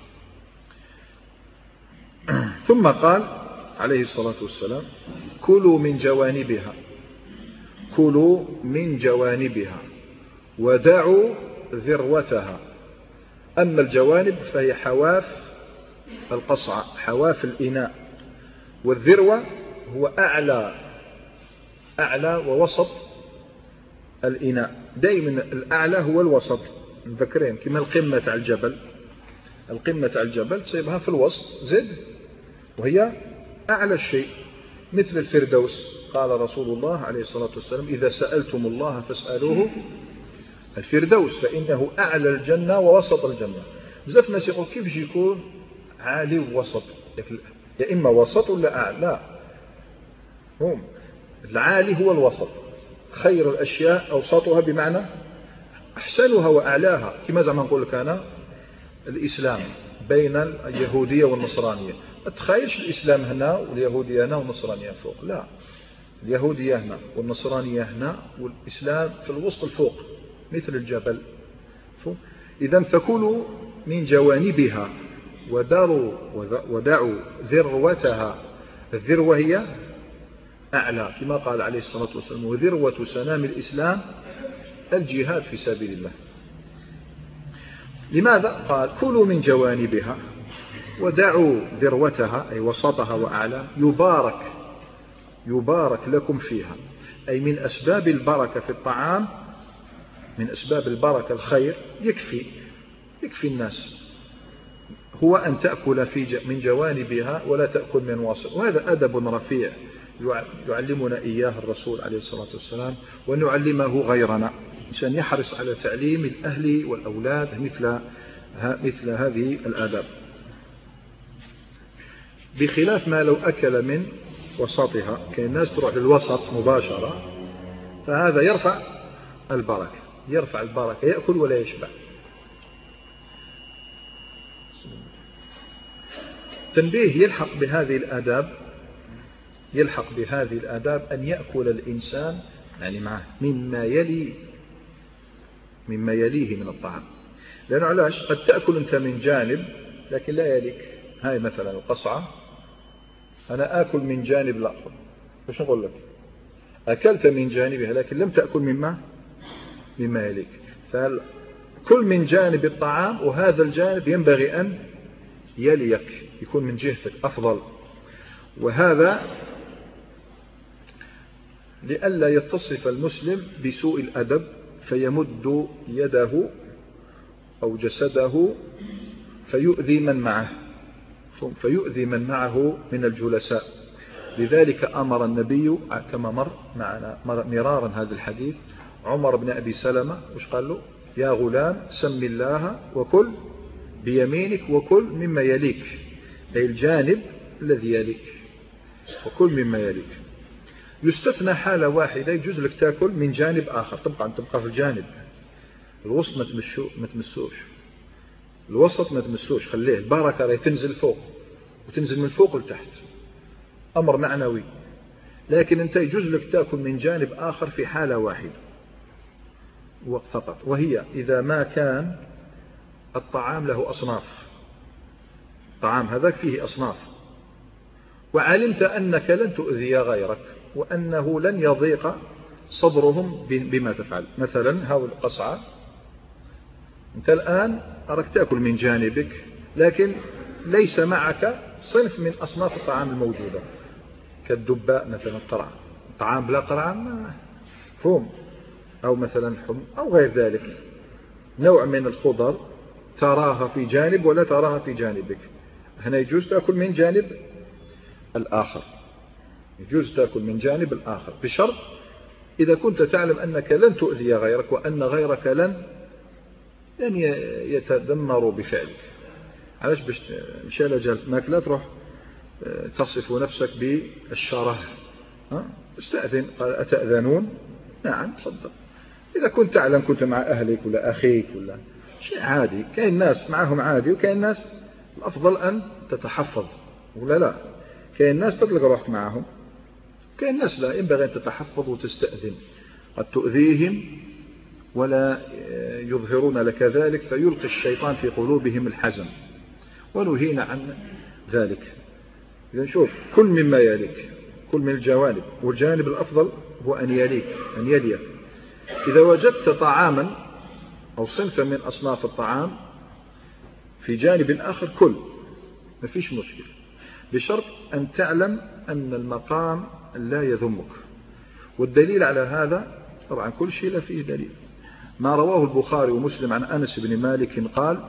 ثم قال عليه الصلاة والسلام كلوا من جوانبها، كلوا من جوانبها ودعوا ذروتها. أما الجوانب فهي حواف القصعة، حواف الإناء، والذروة هو أعلى أعلى ووسط الإناء. دائما الأعلى هو الوسط، مذكرين كما القمة على الجبل، القمة على الجبل تصيبها في الوسط زد وهي أعلى الشيء، مثل الفردوس. قال رسول الله عليه الصلاة والسلام إذا سألتم الله فاسألوه الفردوس فإنه أعلى الجنة ووسط الجنة. بزاف الناس يقول كيف يكون عالي ووسط، يا إما وسط ولا أعلى. هم العالي هو الوسط، خير الأشياء أوسطها بمعنى أحسنها وأعلاها. كما زعما نقول لك أنا الإسلام بين اليهودية والنصرانية، ما تخيلش الإسلام هنا واليهودية هنا والنصرانية فوق، لا، اليهودية هنا والنصرانية هنا والإسلام في الوسط الفوق مثل الجبل. إذن فكلوا من جوانبها وداروا ودعوا ذروتها. الذروة هي أعلى كما قال عليه الصلاة والسلام وذروة سنام الإسلام الجهاد في سبيل الله. لماذا قال كلوا من جوانبها ودعوا ذروتها أي وسطها وأعلى، يبارك يبارك لكم فيها، أي من أسباب البركة في الطعام، من أسباب البركة الخير، يكفي يكفي الناس هو أن تأكل في من جوانبها ولا تأكل من وسط. وهذا أدب رفيع يعلمنا إياه الرسول عليه الصلاة والسلام، ونعلمه غيرنا، عشان يحرص على تعليم الأهل والأولاد مثل مثل هذه الآداب، بخلاف ما لو أكل من وسطها. كان الناس تروح للوسط مباشرة، فهذا يرفع البركة، يرفع البركة، يأكل ولا يشبع. تنبيه يلحق بهذه الآداب، يلحق بهذه الآداب أن يأكل الإنسان يعني معه مما يلي مما يليه من الطعام. لأنه علاش قد تأكل أنت من جانب لكن لا يليك. هاي مثلا القصعة، أنا آكل من جانب الآخر، وش نقول لك؟ أكلت من جانبها لكن لم تأكل مما مما يليك. فكل من جانب الطعام، وهذا الجانب ينبغي أن يليك، يكون من جهتك أفضل. وهذا لئلا يتصف المسلم بسوء الأدب فيمد يده أو جسده فيؤذي من معه فيؤذي من معه من الجلساء. لذلك أمر النبي كما مر معنا مرارا هذا الحديث عمر بن أبي سلمة، وش قال له؟ يا غلام سم الله وكل بيمينك وكل مما يليك، أي الجانب الذي يليك، وكل مما يليك. يستثنى حالة واحدة، يجوز لك تأكل من جانب آخر، تبقى أن تبقى في الجانب الوسط، ما تمشو ما تمسوش الوسط، ما تمسوش، خليه البركة راهي تنزل فوق وتنزل من فوق لتحت، أمر معنوي. لكن أنت يجوز لك تأكل من جانب آخر في حالة واحدة فقط، وهي إذا ما كان الطعام له أصناف، الطعام هذاك فيه أصناف، وعلمت أنك لن تؤذي غيرك وأنه لن يضيق صدرهم بما تفعل. مثلا هاو القصعة، أنت الآن أراك تأكل من جانبك لكن ليس معك صنف من أصناف الطعام الموجودة، كالدباء مثلا، قرع، طعام بلا قرع فهم، أو مثلا حم أو غير ذلك، نوع من الخضر تراها في جانب ولا تراها في جانبك. هنا يجوز تأكل من جانب الآخر، يجوز تأكل من جانب الآخر بشرط إذا كنت تعلم أنك لن تؤذي غيرك وأن غيرك لن لن يتدمر بفعلك. علاش؟ باش مشى لجل ماك لا تروح تصف نفسك بالشره. استأذن، قال أتأذنون؟ نعم صدق. إذا كنت تعلم كنت مع أهلك ولا أخيك ولا شيء عادي، كاين ناس معهم عادي وكاين ناس الأفضل أن تتحفظ ولا لا، كاين ناس تطلق روحك معهم، كاين ناس لا، ينبغي أن تتحفظ وتستأذن، قد تؤذيهم ولا يظهرون لك ذلك فيلقي الشيطان في قلوبهم الحزن، ونهينا عن ذلك. إذن شوف، كل مما يليك، كل من الجوانب، والجانب الأفضل هو أن يليك، أن يليك. إذا وجدت طعاما أو صنفا من أصناف الطعام في جانب آخر كل، ما فيش مشكلة، بشرط أن تعلم أن المقام لا يذمك. والدليل على هذا طبعا كل شيء لا فيه دليل، ما رواه البخاري ومسلم عن أنس بن مالك قال: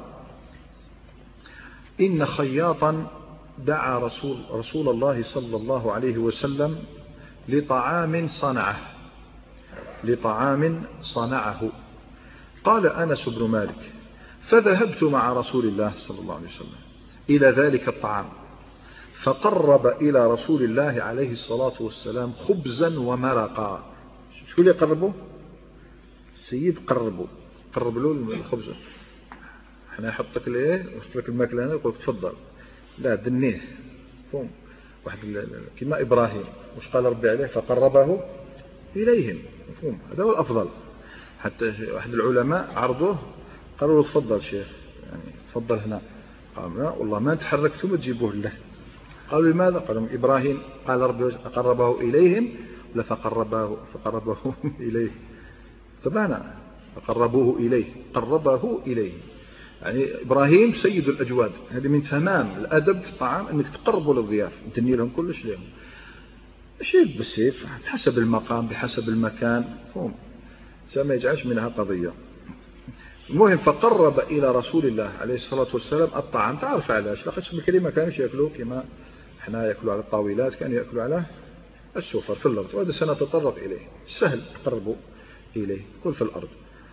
إن خياطا دعا رسول, رسول الله صلى الله عليه وسلم لطعام صنعه لطعام صنعه قال أنس بن مالك: فذهبت مع رسول الله صلى الله عليه وسلم إلى ذلك الطعام، فقرب إلى رسول الله عليه الصلاة والسلام خبزا ومرقا. شو اللي قربه؟ السيد قربه، قرب له الخبز. احنا يحطك ليه يحط لك الماكله هنا يقول تفضل، لا دنيه فهم واحد كما إبراهيم، وش قال ربي عليه؟ فقربه إليهم، مفهوم؟ هذا هو الأفضل. حتى واحد العلماء عرضوه قالوا له تفضل شيخ، يعني تفضل هنا، قال لا والله ما تحركتم وتجيبوه له. قالوا لماذا؟ قالوا إبراهيم قال ربي قربه إليهم ولا فقربه فقربه إليه؟ طبعا فقربوه إليه، قربه إليه، يعني إبراهيم سيد الأجواد. هذه من تمام الأدب في الطعام أنك تقربوا للضياف، تدني لهم كلش لهم، شيء بالسيف بحسب المقام بحسب المكان، فهم ما يجعلش منها قضية. المهم فقرب إلى رسول الله عليه الصلاة والسلام الطعام. تعرف علاش؟ لقد بالكلمة كانوا يأكلوا كما احنا يأكلوا على الطاولات، كانوا يأكلوا على السفر في الأرض، وهذا سنتطرق إليه. سهل تقربوا إليه، كل في الأرض.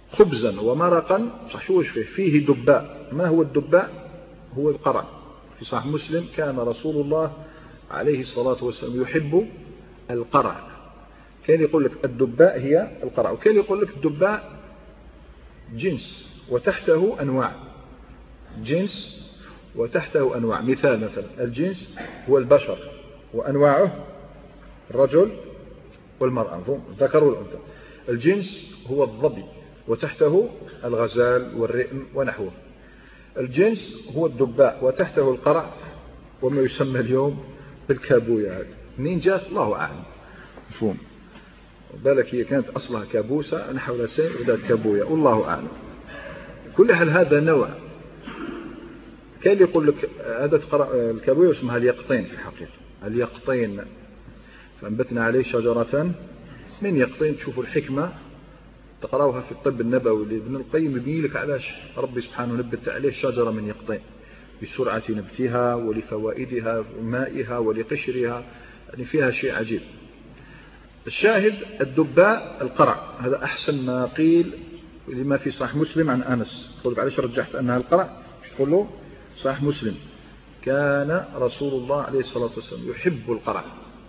خبزا ومرقا صح شوش فيه فيه دباء. ما هو الدباء؟ هو القرع. في صحيح مسلم كان رسول الله عليه الصلاة والسلام يحب القرع. كان يقول لك الدباء هي القرع، وكان يقول لك الدباء جنس وتحته أنواع، جنس وتحته أنواع. مثال مثلا الجنس هو البشر وأنواعه الرجل والمرأة، الذكر والأنثى. الجنس هو الظبي وتحته الغزال والرئم ونحوه. الجنس هو الدباء وتحته القرع وما يسمى اليوم بالكابوية. هذه منين جات الله أعلم، مفهوم. بالك هي كانت أصلها كابوسة نحو سنة وذات كابوية والله أعلم. كل حال هذا نوع. كان يقول لك هذا الكابوية اسمها اليقطين في الحقيقة، اليقطين. فأنبتنا عليه شجرة من يقطين. تشوفوا الحكمة تقرأوها في الطب النبوي لابن القيم، يبين لك علاش ربي سبحانه نبت عليه شجرة من يقطين، بسرعة نبتها ولفوائدها ومائها ولقشرها، يعني فيها شيء عجيب. الشاهد الدباء القرع، هذا أحسن ما قيل لما في صحيح مسلم عن أنس. تقول لك علاش رجحت أنها القرع؟ مش تقول له صحيح مسلم كان رسول الله عليه الصلاة والسلام يحب القرع.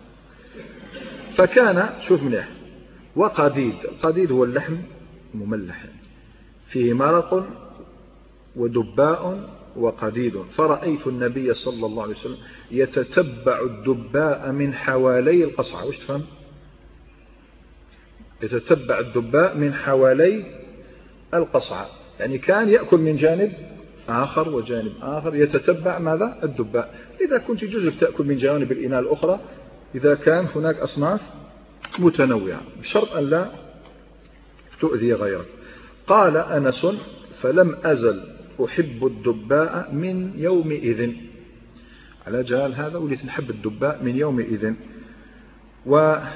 فكان شوف مليح وقديد. القديد هو اللحم مملح فيه مرق ودباء وقديد. فرأيت النبي صلى الله عليه وسلم يتتبع الدباء من حوالي القصعة. وش تفهم؟ يتتبع الدباء من حوالي القصعة، يعني كان يأكل من جانب آخر وجانب آخر، يتتبع ماذا؟ الدباء. إذا كنت يجوز تأكل من جوانب الإناء الأخرى إذا كان هناك أصناف متنوعة، بشرط أن لا تؤذي غيرك. قال أنس فلم أزل أحب الدباء من يومئذ. على جال هذا وليت نحب الدباء من يومئذ. وهذا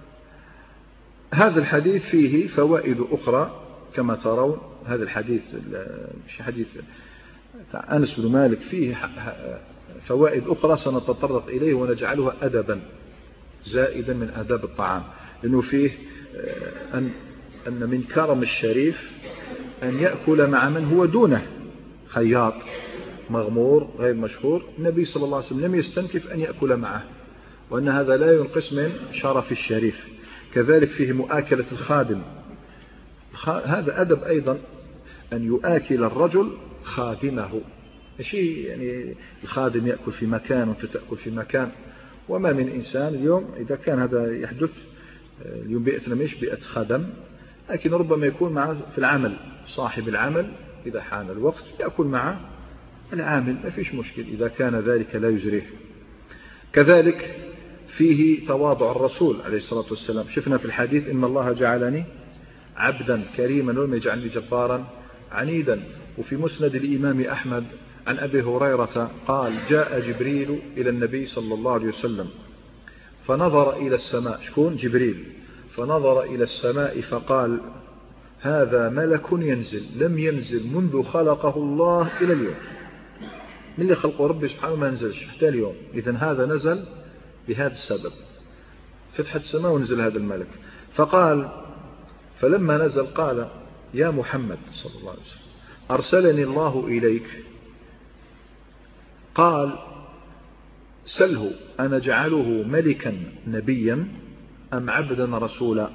الحديث فيه فوائد أخرى كما ترون. هذا الحديث مش حديث أنس بن مالك، فيه فوائد أخرى سنتطرق إليه ونجعلها أدبا زائدا من آداب الطعام، لأنه فيه أن أن من كرم الشريف أن يأكل مع من هو دونه، خياط مغمور غير مشهور. النبي صلى الله عليه وسلم لم يستنكف أن يأكل معه، وأن هذا لا ينقص من شرف الشريف. كذلك فيه مؤاكلة الخادم، هذا أدب أيضا أن يؤاكل الرجل خادمه. شيء يعني الخادم يأكل في مكان وأنت تأكل في مكان. وما من إنسان اليوم إذا كان هذا يحدث اليوم بيئتنا مش بيئة خدم، لكن ربما يكون مع في العمل صاحب العمل إذا حان الوقت يأكل مع العامل، ما فيش مشكل إذا كان ذلك لا يجريه. كذلك فيه تواضع الرسول عليه الصلاة والسلام. شفنا في الحديث إن الله جعلني عبدا كريما ولم يجعلني جبارا عنيدا. وفي مسند الإمام أحمد عن أبي هريرة قال جاء جبريل إلى النبي صلى الله عليه وسلم فنظر إلى السماء. شكون؟ جبريل. فنظر إلى السماء فقال هذا ملك ينزل لم ينزل منذ خلقه الله إلى اليوم. من اللي خلقه ربي سبحانه ما نزلش حتى اليوم. إذن هذا نزل بهذا السبب، فتحت السماء ونزل هذا الملك. فقال فلما نزل قال يا محمد صلى الله عليه وسلم أرسلني الله إليك. قال سله أنا جعله ملكا نبيا أم عبدا رسولا.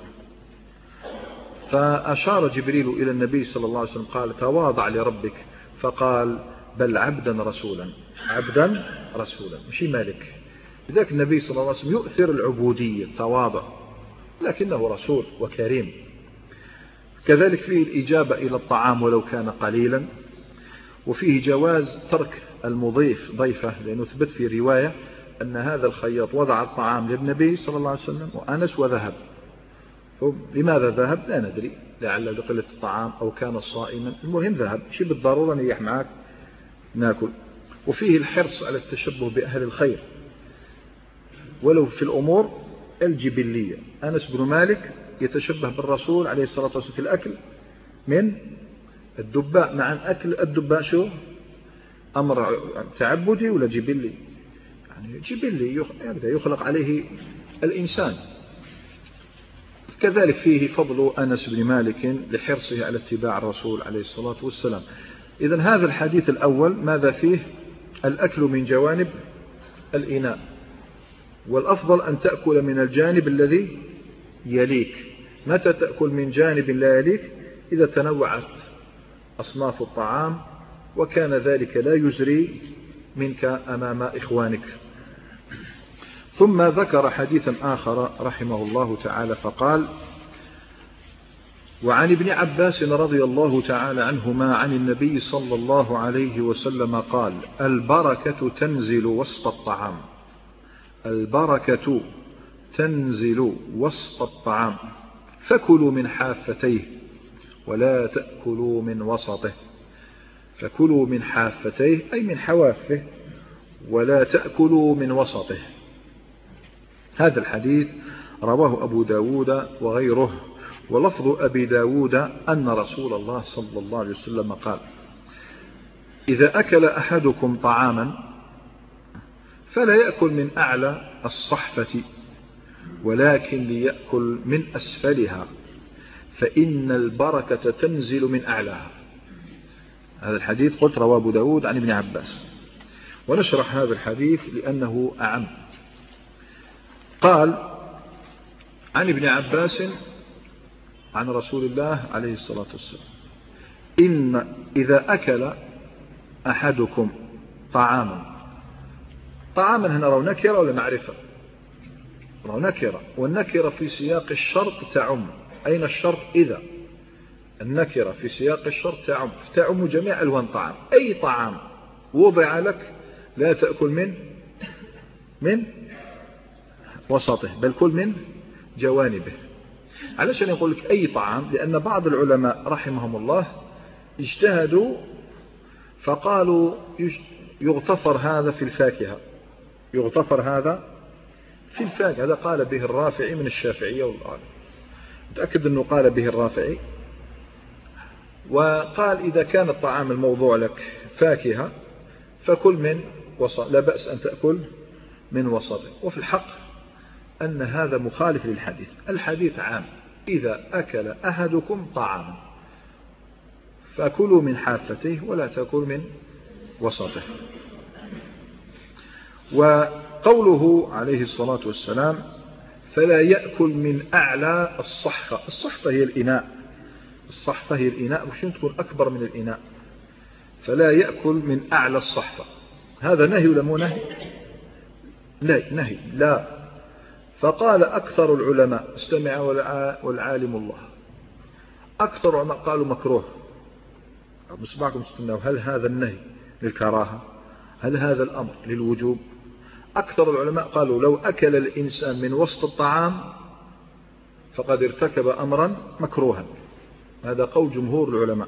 فأشار جبريل إلى النبي صلى الله عليه وسلم قال تواضع لربك، فقال بل عبدا رسولا. عبدا رسولا مش ملك. لذلك النبي صلى الله عليه وسلم يؤثر العبودية التواضع، لكنه رسول وكريم. كذلك فيه الإجابة إلى الطعام ولو كان قليلا. وفيه جواز ترك المضيف ضيفه، لأنه ثبت في رواية أن هذا الخياط وضع الطعام للنبي صلى الله عليه وسلم وأنس وذهب. لماذا ذهب؟ لا ندري، لعل لقلة الطعام أو كان صائما. المهم ذهب، شيء بالضرورة نيح معك ناكل. وفيه الحرص على التشبه بأهل الخير ولو في الأمور الجبلية. أنس بن مالك يتشبه بالرسول عليه الصلاة والسلام في الأكل من الدباء، مع أكل الدباء شو أمر تعبدي ولا جبلي؟ يعني جبلي يخلق عليه الإنسان. كذلك فيه فضل أنس بن مالك لحرصه على اتباع الرسول عليه الصلاة والسلام. إذن هذا الحديث الأول ماذا فيه؟ الأكل من جوانب الإناء، والأفضل أن تأكل من الجانب الذي يليك. متى تأكل من جانب لا يليك؟ إذا تنوعت أصناف الطعام وكان ذلك لا يزري منك أمام إخوانك. ثم ذكر حديثا آخر رحمه الله تعالى فقال: وعن ابن عباس رضي الله تعالى عنهما عن النبي صلى الله عليه وسلم قال: البركة تنزل وسط الطعام. البركة تنزل وسط الطعام فكلوا من حافتيه ولا تأكلوا من وسطه. فكلوا من حافتيه أي من حوافه، ولا تأكلوا من وسطه. هذا الحديث رواه أبو داود وغيره، ولفظ أبي داود أن رسول الله صلى الله عليه وسلم قال: إذا أكل أحدكم طعاما فلا يأكل من أعلى الصحفة ولكن ليأكل من أسفلها فإن البركة تنزل من أعلاها. هذا الحديث قلت رواه أبو داود عن ابن عباس، ونشرح هذا الحديث لأنه أعم. قال عن ابن عباس عن رسول الله عليه الصلاة والسلام: إن إذا أكل أحدكم طعاما. طعاما هنا رو نكرة ولا معرفة؟ رو نكرة، والنكرة في سياق الشرط تعم. أين الشرط؟ إذا. النكرة في سياق الشرط تعم، تعم جميع ألوان طعام. أي طعام وضع لك لا تأكل من من وسطه بل كل من جوانبه. علشان يقول لك أي طعام؟ لأن بعض العلماء رحمهم الله اجتهدوا فقالوا يغتفر هذا في الفاكهة، يغتفر هذا في الفاكهة. هذا قال به الرافعي من الشافعية والآن، متأكد أنه قال به الرافعي. وقال إذا كان الطعام الموضوع لك فاكهة فكل من وسط، لا بأس أن تأكل من وسطه. وفي الحق أن هذا مخالف للحديث. الحديث عام: إذا أكل أحدكم طعاما فكلوا من حافته ولا تأكل من وسطه. وقوله عليه الصلاة والسلام: فلا يأكل من أعلى الصحفة. الصحفة هي الإناء، الصحفة هي الإناء، وشون تكون أكبر من الإناء. فلا يأكل من أعلى الصحفة. هذا نهي ولا مو نهي؟ لا نهي لا. فقال أكثر العلماء، استمع والعالم الله، أكثر العلماء قالوا مكروه. مصبعكم استنوا، هل هذا النهي للكراهة؟ هل هذا الأمر للوجوب؟ أكثر العلماء قالوا لو أكل الإنسان من وسط الطعام فقد ارتكب أمرا مكروها. هذا قول جمهور العلماء.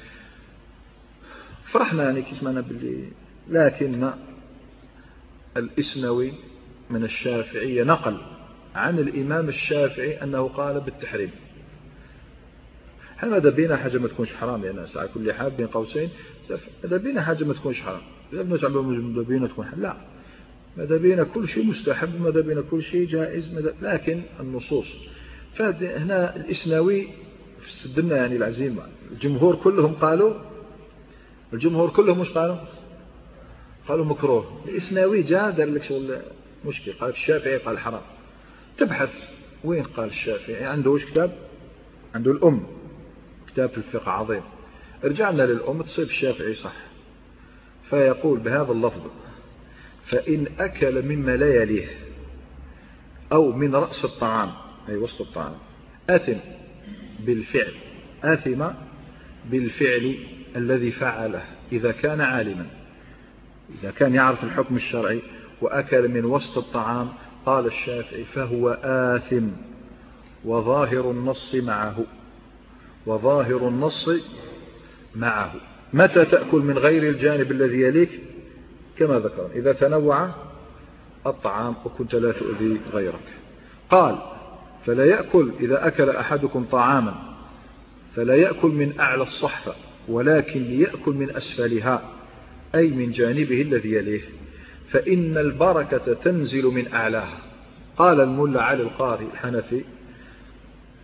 فرحنا يعني كسمنا باللي، لكن الإسنوي من الشافعية نقل عن الإمام الشافعي أنه قال بالتحريم. هل ماذا بينا حاجة ما تكونش حرام؟ يعني ساعة كل حال بين قوسين ماذا بينا حاجة ما تكونش حرام؟ لا بنسأل ماذا بينا تكون حرام؟ لا، ماذا بينا كل شيء مستحب، ماذا بينا كل شيء جائز، ماذا. لكن النصوص فهنا الإسنوي في سدنا يعني العزيمة. الجمهور كلهم قالوا، الجمهور كلهم مش قالوا قالوا مكروه. الإسنوي جاء دار لك شغل مشكل، قال الشافعي قال حرام. تبحث وين قال الشافعي، عنده وش كتاب؟ عنده الأم، كتاب في الفقه عظيم. رجعنا للأم تصيب الشافعي صح، فيقول بهذا اللفظ: فإن أكل مما لا يليه أو من رأس الطعام أي وسط الطعام آثم بالفعل، آثم بالفعل الذي فعله إذا كان عالما، إذا كان يعرف الحكم الشرعي وأكل من وسط الطعام. قال الشافعي: فهو آثم وظاهر النص معه، وظاهر النص معه. متى تأكل من غير الجانب الذي يليك؟ كما ذكر إذا تنوع الطعام وكنت لا تؤذي غيرك. قال: فلا يأكل إذا أكل أحدكم طعاما فلا يأكل من أعلى الصحفة ولكن ليأكل من أسفلها أي من جانبه الذي يليه فإن البركة تنزل من أعلاها. قال الملا علي القاري الحنفي: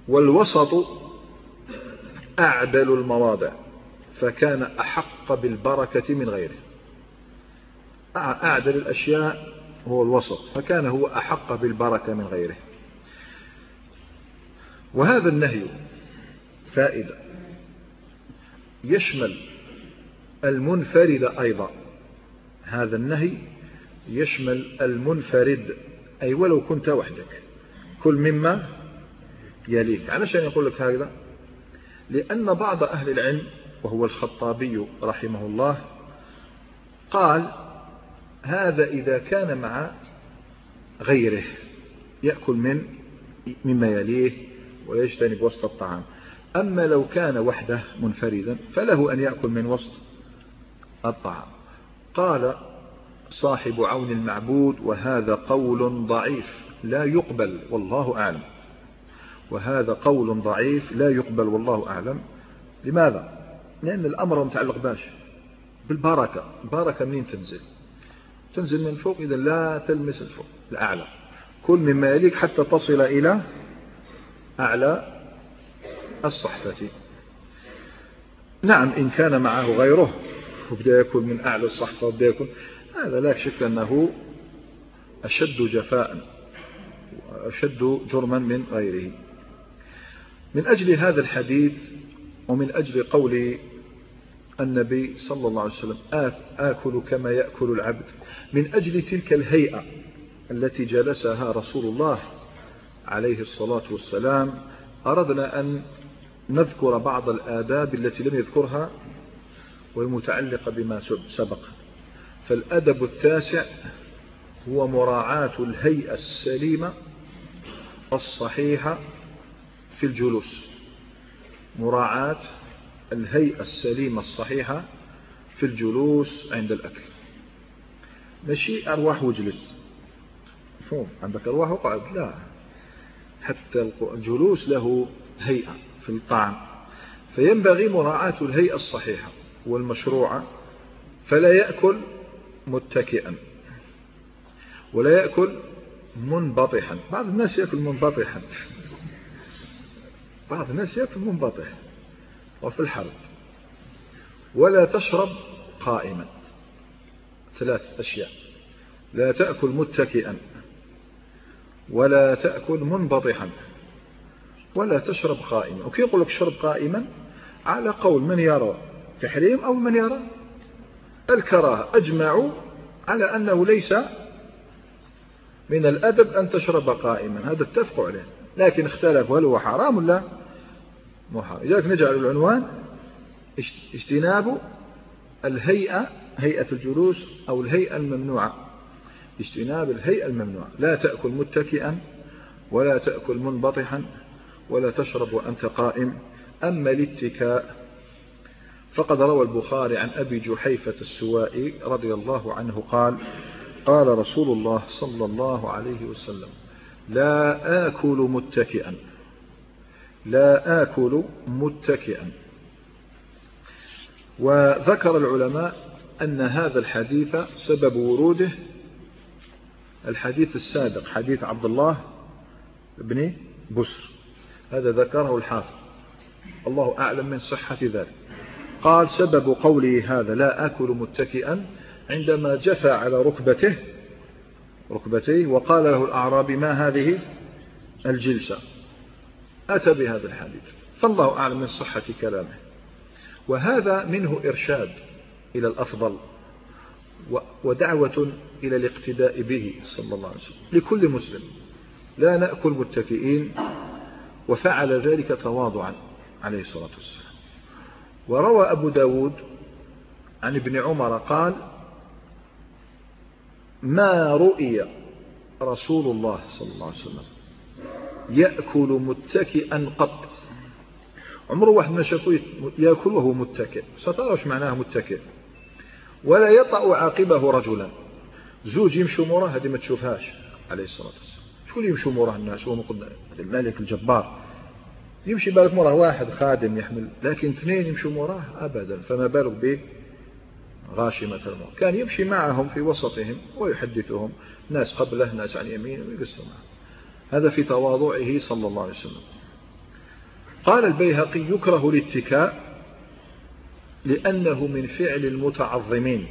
والوسط أعدل المواضع فكان أحق بالبركة من غيره. أعدل الأشياء هو الوسط فكان هو أحق بالبركة من غيره. وهذا النهي فائدة يشمل المنفرد أيضا. هذا النهي يشمل المنفرد أي ولو كنت وحدك، كل مما يليك. علشان يقول لك هذا؟ لأن بعض أهل العلم وهو الخطابي رحمه الله قال هذا إذا كان مع غيره يأكل من مما يليه ويجتنب وسط الطعام. أما لو كان وحده منفردا فله أن يأكل من وسط الطعام. قال صاحب عون المعبود وهذا قول ضعيف لا يقبل والله أعلم. وهذا قول ضعيف لا يقبل والله أعلم. لماذا؟ لأن الأمر متعلق باش بالبركة. البركة منين تنزل؟ تنزل من فوق، إذا لا تلمس الفوق الأعلى، كل مما يليك حتى تصل إلى أعلى الصحفة. نعم إن كان معه غيره وبدأ يأكل من أعلى الصحفة وبدأ يأكل، هذا لا شك أنه أشد جفاء وأشد جرما من غيره. من أجل هذا الحديث ومن أجل قول النبي صلى الله عليه وسلم آكل كما يأكل العبد، من أجل تلك الهيئة التي جلسها رسول الله عليه الصلاة والسلام أردنا أن نذكر بعض الآداب التي لم يذكرها وهي متعلقة بما سبق. فالأدب التاسع هو مراعاة الهيئة السليمة الصحيحة في الجلوس. مراعاة الهيئة السليمة الصحيحة في الجلوس عند الأكل. ماشي أرواح وجلس، مفهوم؟ عندك أرواح وقعد، لا، حتى الجلوس له هيئة في الطعام، فينبغي مراعاة الهيئة الصحيحة والمشروعة. فلا يأكل متكئا ولا يأكل منبطحا. بعض الناس يأكل منبطحا، بعض الناس يأكل منبطح وفي الحرب. ولا تشرب قائما. ثلاث أشياء: لا تأكل متكئا ولا تأكل منبطحا ولا تشرب قائما. وكي يقول لك شرب قائما على قول من يرى تحريم أو من يرى الكراهة. أجمعوا على أنه ليس من الأدب أن تشرب قائما، هذا اتفقوا عليه، لكن اختلفوا هل هو حرام ولا مو حرام. لذلك نجعل العنوان اجتناب الهيئة، هيئة الجلوس أو الهيئة الممنوعة. اجتناب الهيئة الممنوعة. لا تأكل متكئا ولا تأكل منبطحا ولا تشرب وأنت قائم. أما الاتكاء فقد روى البخاري عن أبي جحيفة السوائي رضي الله عنه قال: قال رسول الله صلى الله عليه وسلم: لا آكل متكئا، لا آكل متكئا. وذكر العلماء أن هذا الحديث سبب وروده الحديث السابق، حديث عبد الله بن بسر، هذا ذكره الحافظ، الله أعلم من صحة ذلك. قال: سبب قوله هذا لا آكل متكئا عندما جثى على ركبته ركبتيه وقال له الأعرابي: ما هذه الجلسة؟ أتى بهذا الحديث، فالله أعلم من صحة كلامه. وهذا منه إرشاد إلى الأفضل ودعوة إلى الاقتداء به صلى الله عليه وسلم لكل مسلم. لا نأكل متكئين، وفعل ذلك تواضعا عليه الصلاة والسلام. وروى أبو داود عن ابن عمر قال: ما رؤي رسول الله صلى الله عليه وسلم يأكل متكئا قط. عمره واحد ما شافه يأكل وهو متكئ، سترى وش معناه متكئ. ولا يطأ عاقبه رجلا. زوج يمشوا مراه هذه ما تشوفهاش عليه الصلاة والسلام. شو اللي يمشوا مراه الناس؟ هو الملك الجبار يمشي بالك مراه واحد خادم يحمل، لكن اثنين يمشوا مراه أبدا، فما بالك به غاشمة الموت. كان يمشي معهم في وسطهم ويحدثهم، ناس قبله ناس عن يمينه ويقسم معه. هذا في تواضعه صلى الله عليه وسلم. قال البيهقي يكره الاتكاء لأنه من فعل المتعظمين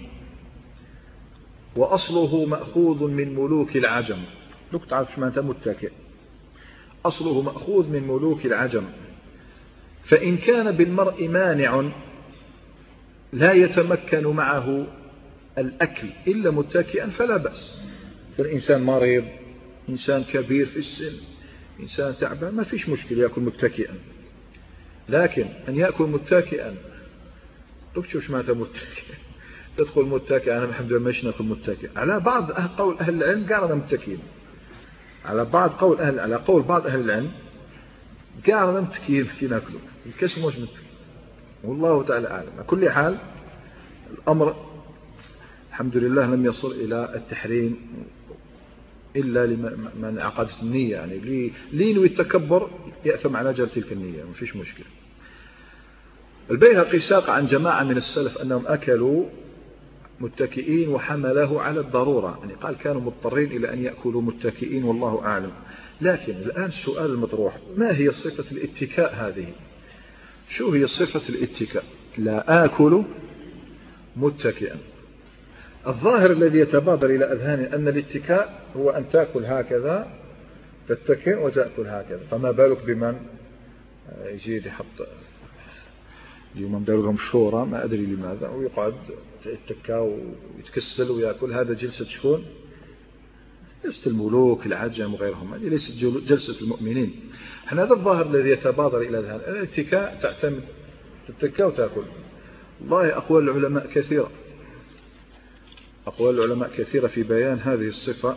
وأصله مأخوذ من ملوك العجم. لك تعرف ما أنت متكئ، أصله مأخوذ من ملوك العجم، فإن كان بالمرء مانع لا يتمكن معه الأكل إلا متكئا فلا بأس. فالإنسان مريض، إنسان كبير في السن، إنسان تعبان، ما فيش مشكلة يأكل متكئا. لكن أن يأكل متكئا، طب شو معنى متكئ؟ تدخل متكئ، أنا الحمد لله مش ناكل متكئ. على بعض قول أهل العلم قالنا متكئين، على بعض قول أهل على قول بعض أهل العلم قالنا متكئين في ناكله الكسم مش متكئ، والله تعالى أعلم. على كل حال الأمر الحمد لله لم يصل إلى التحريم إلا لمن عقدت النية، يعني لينوي التكبر يأثم على أجل تلك النية، ما فيش مشكلة. البيهقي ساق عن جماعة من السلف أنهم أكلوا متكئين وحمله على الضرورة، يعني قال كانوا مضطرين إلى أن يأكلوا متكئين والله أعلم. لكن الآن السؤال المطروح، ما هي صفة الاتكاء هذه؟ شو هي صفة الاتكاء؟ لا آكل متكئا. الظاهر الذي يتبادر إلى أذهاني أن الاتكاء هو أن تأكل هكذا، تتكئ وتأكل هكذا. فما بالك بمن يجي يحط اليوم مدار لهم شورى ما أدري لماذا، ويقعد يتكا ويتكسل ويأكل. هذا جلسة شكون؟ جلسة الملوك العجم وغيرهم، هذه ليست جلسة المؤمنين. هذا الظاهر الذي يتبادر إلى الذهن. الاتكاء تعتمد تتكا وتأكل. والله أقوال العلماء كثيرة، أقوال العلماء كثيرة في بيان هذه الصفة.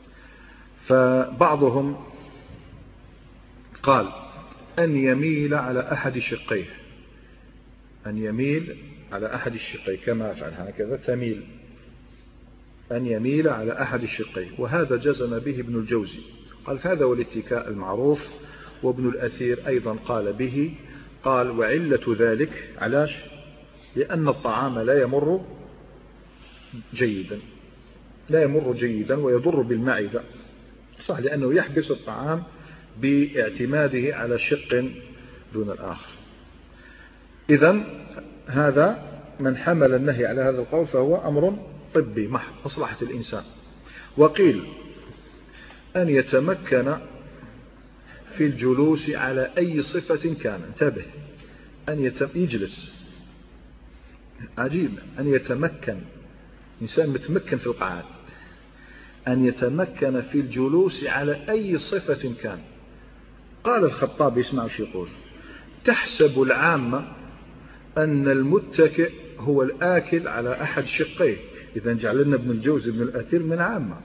فبعضهم قال أن يميل على أحد شقيه، أن يميل على أحد الشقين كما أفعل هكذا تميل، أن يميل على أحد الشقين. وهذا جزم به ابن الجوزي، قال هذا هو الاتكاء المعروف. وابن الأثير أيضا قال به، قال وعلة ذلك علاش؟ لأن الطعام لا يمر جيدا، لا يمر جيدا ويضر بالمعدة، صح، لأنه يحبس الطعام باعتماده على شق دون الآخر. إذن هذا من حمل النهي على هذا القول فهو أمر طبي محض، مصلحة الإنسان. وقيل أن يتمكن في الجلوس على أي صفة كان، انتبه، أن يجلس، عجيب، أن يتمكن، إنسان متمكن في القعاد، أن يتمكن في الجلوس على أي صفة كان. قال الخطابي، اسمعوا شو يقول: تحسب العامة أن المتكئ هو الآكل على أحد شقيه. إذا جعلنا ابن الجوزي ابن الأثير من عامة.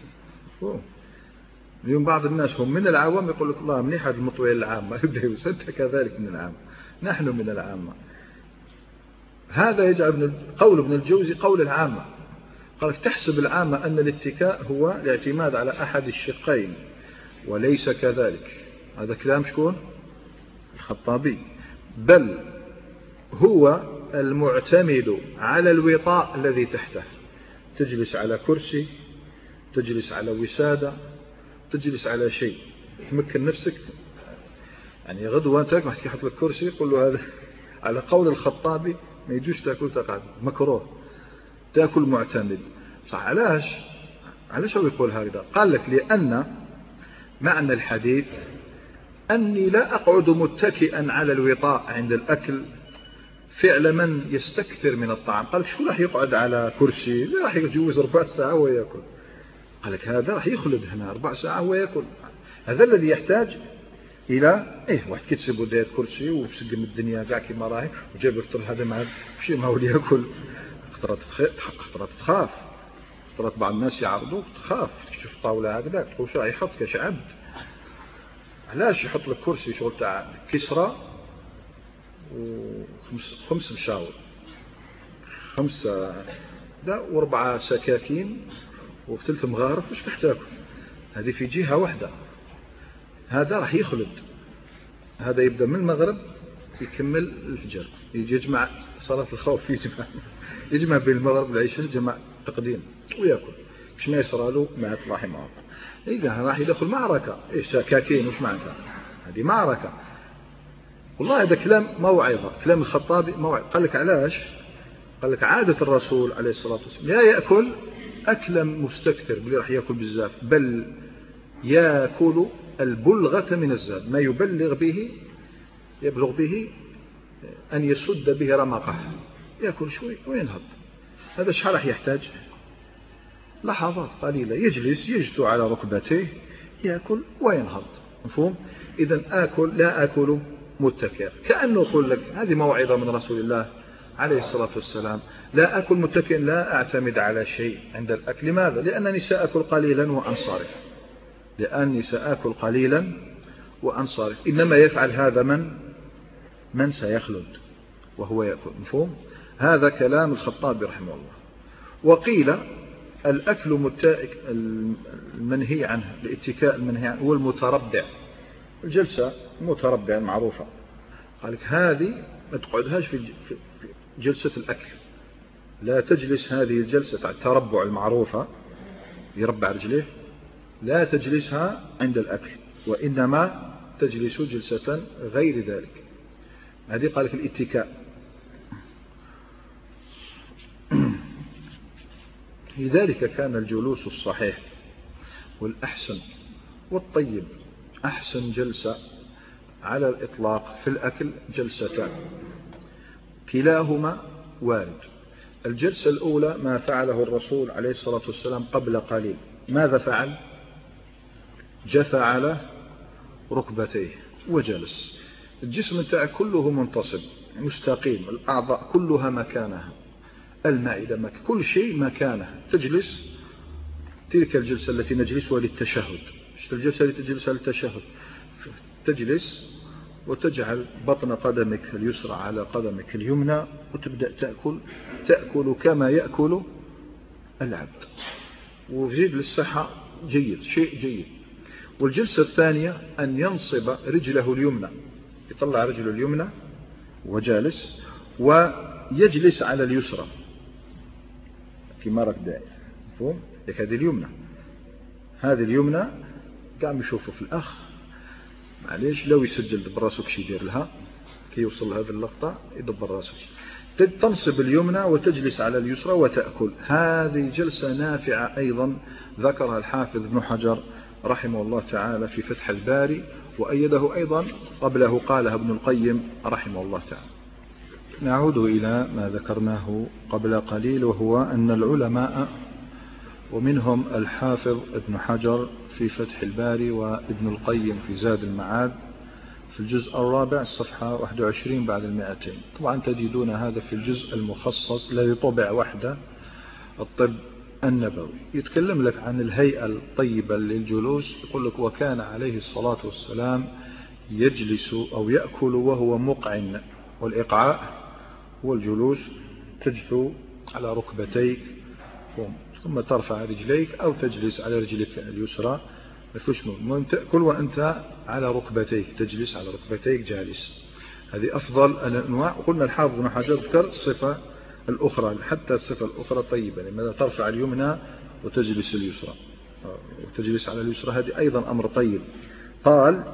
اليوم بعض الناس هم من العوام يقول لك الله منيح هذا المطويل العامة، يبدأ أنت كذلك من العامة، نحن من العامة. هذا يجعل ابن قول ابن الجوزي قول العامة. قال تحسب العامة أن الاتكاء هو الاعتماد على أحد الشقين، وليس كذلك. هذا كلام شكون؟ الخطابي. بل هو المعتمد على الوطاء الذي تحته، تجلس على كرسي، تجلس على وسادة، تجلس على شيء تمكن نفسك. يعني غدوة تاكل واحد يحط لك كرسي يقول له هذا على قول الخطابي ما يجوش تاكل تقعد، مكروه، تاكل معتمد. صح، علاش علاش هو يقول هكذا؟ قال لك لأن معنى الحديث أني لا أقعد متكئا على الوطاء عند الأكل فعل من يستكثر من الطعام. قال لك شو راح يقعد على كرسي؟ لا راح يجوز ربع ساعة ويأكل. قال لك هذا راح يخلد هنا ربع ساعة ويأكل. هذا الذي يحتاج إلى إيه واحد كتسب وديت كرسي وفسقم الدنيا قاع كما راهي وجاب لك هذا مع شيء ما هو ليأكل. خطرات خطرات تخاف، خطرات بعض الناس يعرضوك تخاف، تشوف طاولة هكذا تقول شو راح يحط كاش عبد. علاش يحط لك كرسي شغل تاع كسرى وخمس خمس مشاور، خمسة دا واربعة سكاكين وثلث مغارف، مش محتاجه. هذه في جهة واحدة. هذا راح يخلد. هذا يبدأ من المغرب يكمل الفجر، يجي يجمع صلاة الخوف، يجمع يجمع بين المغرب والعشاء، جمع تقديم ويأكل. مش ما يسرى له مع رحمه الله. إذا راح يدخل معركة، إيش سكاكين وش معناتها؟ هذه معركة. والله هذا كلام موعظة، كلام الخطابي موعظة. قال لك علاش؟ قال لك عادة الرسول عليه الصلاة والسلام لا يأكل أكلا مستكثر بلي راح يأكل بزاف، بل يأكل البلغة من الزاد، ما يبلغ به يبلغ به أن يسد به رمقه، يأكل شوي وينهض. هذا شحال راح يحتاج؟ لحظات قليلة، يجلس يجثو على ركبتيه يأكل وينهض. مفهوم؟ إذن آكل لا آكل متكئا، كأنه يقول لك هذه موعظة من رسول الله عليه الصلاة والسلام، لا أكل متكئا، لا أعتمد على شيء عند الأكل. لماذا؟ لأنني سأكل قليلا وأنصرف، لأني سأكل قليلا وأنصرف. إنما يفعل هذا من من سيخلد وهو يأكل. مفهوم؟ هذا كلام الخطابي رحمه الله. وقيل الأكل متائك المنهي عنه، الاتكاء المنهي عنه هو المتربع، الجلسة المتربع المعروفة. قال لك هذه ما تقعدهاش في جلسة الأكل، لا تجلس هذه الجلسة تاع التربع المعروفة يربع رجليه، لا تجلسها عند الأكل، وإنما تجلس جلسة غير ذلك. هذه قال لك الاتكاء. لذلك كان الجلوس الصحيح والأحسن والطيب، أحسن جلسة على الإطلاق في الأكل جلستان كلاهما وارد. الجلسة الأولى ما فعله الرسول عليه الصلاة والسلام قبل قليل، ماذا فعل؟ جثى على ركبتيه وجلس، الجسم تاعه كله منتصب مستقيم، الأعضاء كلها مكانها، المعدة مكان، كل شيء مكانه. تجلس تلك الجلسة التي نجلسها للتشهد، الجلسة التي تجلسها للتشهد، تجلس وتجعل بطن قدمك اليسرى على قدمك اليمنى وتبدأ تأكل تأكل كما يأكل العبد، وجيد للصحة جيد، شيء جيد. والجلسة الثانية أن ينصب رجله اليمنى، يطلع رجله اليمنى وجالس، ويجلس على اليسرى كما راك داير. مفهوم؟ لك هذه اليمنى، هذه اليمنى قام يشوفوا في الأخ معليش لو يسجل دبر راسك شي يدير لها كي يوصل لهذه اللقطة، يدبر راسك. تنصب اليمنى وتجلس على اليسرى وتأكل. هذه جلسة نافعة أيضا ذكرها الحافظ ابن حجر رحمه الله تعالى في فتح الباري، وأيده أيضا قبله قالها ابن القيم رحمه الله تعالى. نعود إلى ما ذكرناه قبل قليل، وهو أن العلماء ومنهم الحافظ ابن حجر في فتح الباري وابن القيم في زاد المعاد في الجزء الرابع الصفحة واحد وعشرين بعد المئتين، طبعا تجدون هذا في الجزء المخصص الذي طبع وحده الطب النبوي، يتكلم لك عن الهيئة الطيبة للجلوس. يقول لك وكان عليه الصلاة والسلام يجلس أو يأكل وهو مقعن، والإقعاء هو الجلوس تجثو على ركبتيك ثم ترفع رجليك أو تجلس على رجلك اليسرى، المهم تأكل وأنت على ركبتيك، تجلس على ركبتيك جالس. هذه أفضل الأنواع. قلنا الحافظ ابن حجر ذكر الصفة الأخرى، حتى الصفة الأخرى طيبة، لماذا ترفع اليمنى وتجلس اليسرى وتجلس على اليسرى، هذه أيضا أمر طيب. قال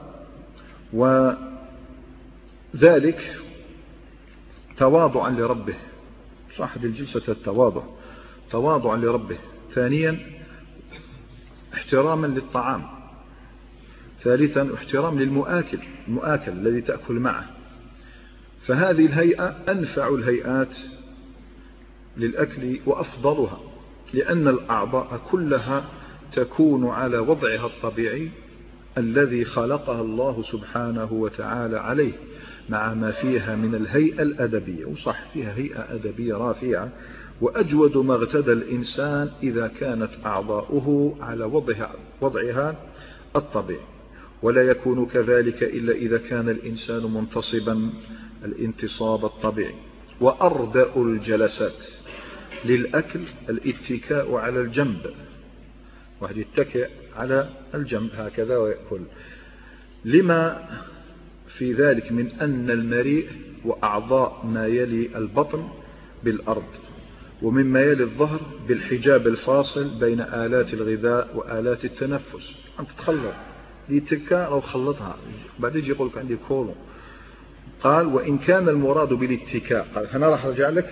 وذلك تواضعا لربه، صاحب الجلسة التواضع، تواضعا لربه. ثانيا احتراما للطعام. ثالثا احترام للمؤكل، المؤكل الذي تأكل معه. فهذه الهيئة أنفع الهيئات للأكل وأفضلها، لأن الأعضاء كلها تكون على وضعها الطبيعي الذي خلقها الله سبحانه وتعالى عليه، مع ما فيها من الهيئة الأدبية، وصح فيها هيئة أدبية رافعة. وأجود ما اغتدى الإنسان إذا كانت أعضاؤه على وضعها, وضعها الطبيعي، ولا يكون كذلك إلا إذا كان الإنسان منتصبا الانتصاب الطبيعي. وأردأ الجلسات للأكل الاتكاء على الجنب، واحد يتكئ على الجنب هكذا ويأكل، لما في ذلك من أن المريء وأعضاء ما يلي البطن بالأرض، ومما يلي الظهر بالحجاب الفاصل بين آلات الغذاء وآلات التنفس. أنت تخلط ليتكا لو خلطها بعد يجي يقولك عندي كولون قال وإن كان المراد بالاتكاء، قال هنا راح أرجع لك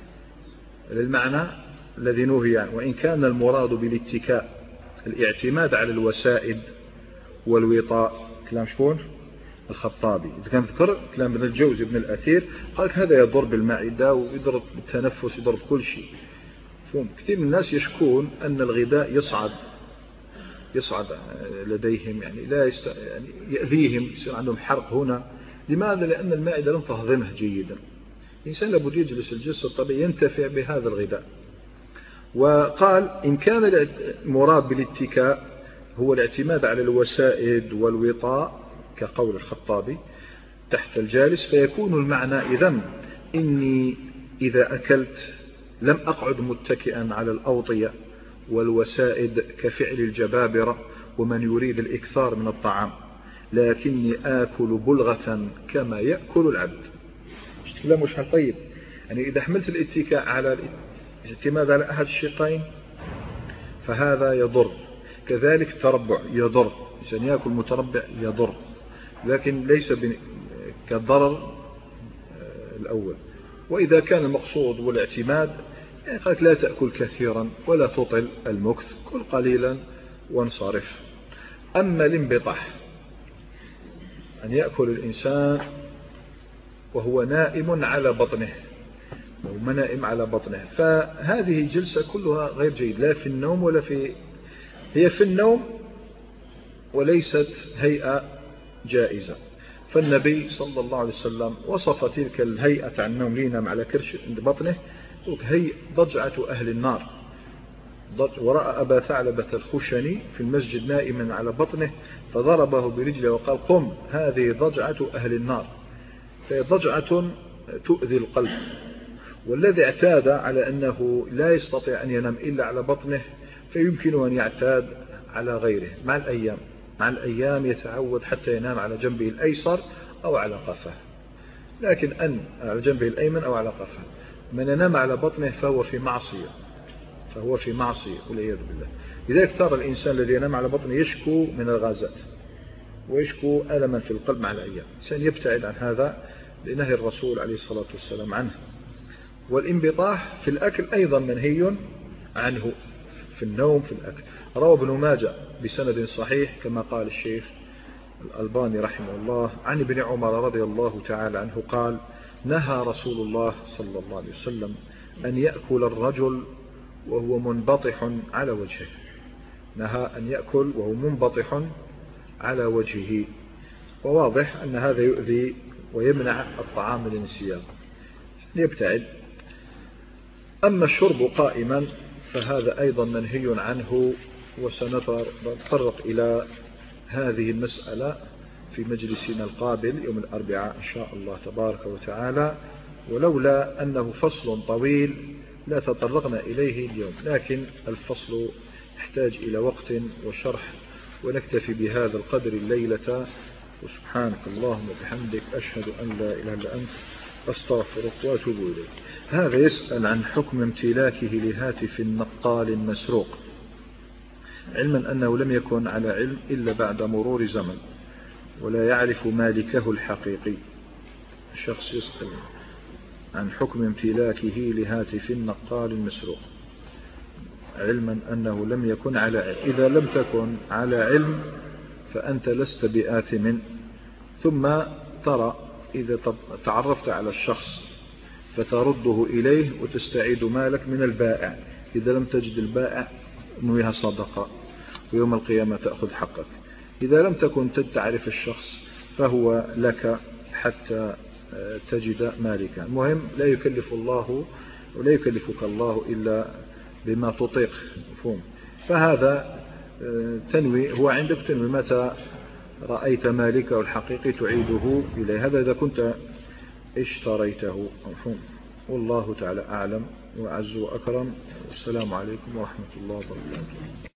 للمعنى الذي نهي عنه. وإن كان المراد بالاتكاء الاعتماد على الوسائد والوطاء، كلام شكون؟ الخطابي. إذا كان ذكر كلام ابن الجوزي ابن الأثير قال هذا يضر بالمعدة ويضر بالتنفس يضر بكل شيء. فهم كثير من الناس يشكون أن الغذاء يصعد يصعد لديهم، يعني لا يست... يعني يأذيهم، يصير عندهم حرق هنا. لماذا؟ لأن المعدة لم تهضمه جيدا. الإنسان لابد يجلس الجلسة الطبيعي ينتفع بهذا الغذاء. وقال إن كان المراد بالاتكاء هو الاعتماد على الوسائد والوطاء كقول الخطابي تحت الجالس، فيكون المعنى إذن إني إذا أكلت لم أقعد متكئا على الأوطية والوسائد كفعل الجبابرة ومن يريد الإكثار من الطعام، لكني آكل بلغة كما يأكل العبد. كلام مش طيب. يعني إذا حملت الاتكاء على الاعتماد على أحد الشقين فهذا يضر. كذلك التربع يضر، إذا يأكل متربع يضر، لكن ليس كالضرر الأول. وإذا كان المقصود والاعتماد يعني قالت لا تأكل كثيرا ولا تطل المكث، كل قليلا وانصرف. أما الانبطاح أن يأكل الإنسان وهو نائم على بطنه، وهو نائم على بطنه، فهذه جلسة كلها غير جيد، لا في النوم ولا في هي في النوم وليست هيئة جائزة. فالنبي صلى الله عليه وسلم وصف تلك الهيئة عن النوم لينام على كرش بطنه هي ضجعة أهل النار. ورأى أبا ثعلبة الخشني في المسجد نائما على بطنه فضربه برجله وقال قم هذه ضجعة أهل النار. فهي ضجعة تؤذي القلب. والذي اعتاد على أنه لا يستطيع أن ينام إلا على بطنه فيمكن أن يعتاد على غيره مع الأيام. مع الأيام يتعود حتى ينام على جنبه الأيسر أو على قفاه، لكن أن على جنبه الأيمن أو على قفاه. من ينام على بطنه فهو في معصية، فهو في معصية والعياذ بالله. لذلك ترى الإنسان الذي ينام على بطنه يشكو من الغازات ويشكو ألما في القلب مع الأيام. الإنسان يبتعد عن هذا لنهي الرسول عليه الصلاة والسلام عنه. والانبطاح في الأكل أيضا منهي عنه، في النوم في الأكل. روى ابن ماجه بسند صحيح كما قال الشيخ الألباني رحمه الله عن ابن عمر رضي الله تعالى عنه قال نهى رسول الله صلى الله عليه وسلم أن يأكل الرجل وهو منبطح على وجهه. نهى أن يأكل وهو منبطح على وجهه. وواضح أن هذا يؤذي ويمنع الطعام الانسياب، يبتعد. أما الشرب قائما فهذا أيضا منهي عنه، وسنتطرق إلى هذه المسألة في مجلسنا القابل يوم الأربعاء إن شاء الله تبارك وتعالى، ولولا أنه فصل طويل لا تطرقنا إليه اليوم، لكن الفصل يحتاج إلى وقت وشرح، ونكتفي بهذا القدر الليلة. وسبحانك اللهم وبحمدك أشهد أن لا إله إلا أنت أستغفرك وأتوب إليك. هذا يسأل عن حكم امتلاكه لهاتف النقال المسروق، علما أنه لم يكن على علم إلا بعد مرور زمن ولا يعرف مالكه الحقيقي. الشخص يسأل عن حكم امتلاكه لهاتف النقال المسروق علما أنه لم يكن على علم. إذا لم تكن على علم فأنت لست بآثم، ثم ترى إذا تعرفت على الشخص فترده إليه وتستعيد مالك من البائع. إذا لم تجد البائع نويها صدقة ويوم القيامة تأخذ حقك. إذا لم تكن تعرف الشخص فهو لك حتى تجد مالكا. المهم لا يكلف الله ولا يكلفك الله إلا بما تطيق، مفهوم. فهذا تنوي هو عندك تنوي متى رأيت مالكه الحقيقي تعيده إليه، هذا إذا كنت اشتريته، مفهوم. والله تعالى أعلم وأعز وأكرم. والسلام عليكم ورحمة الله وبركاته.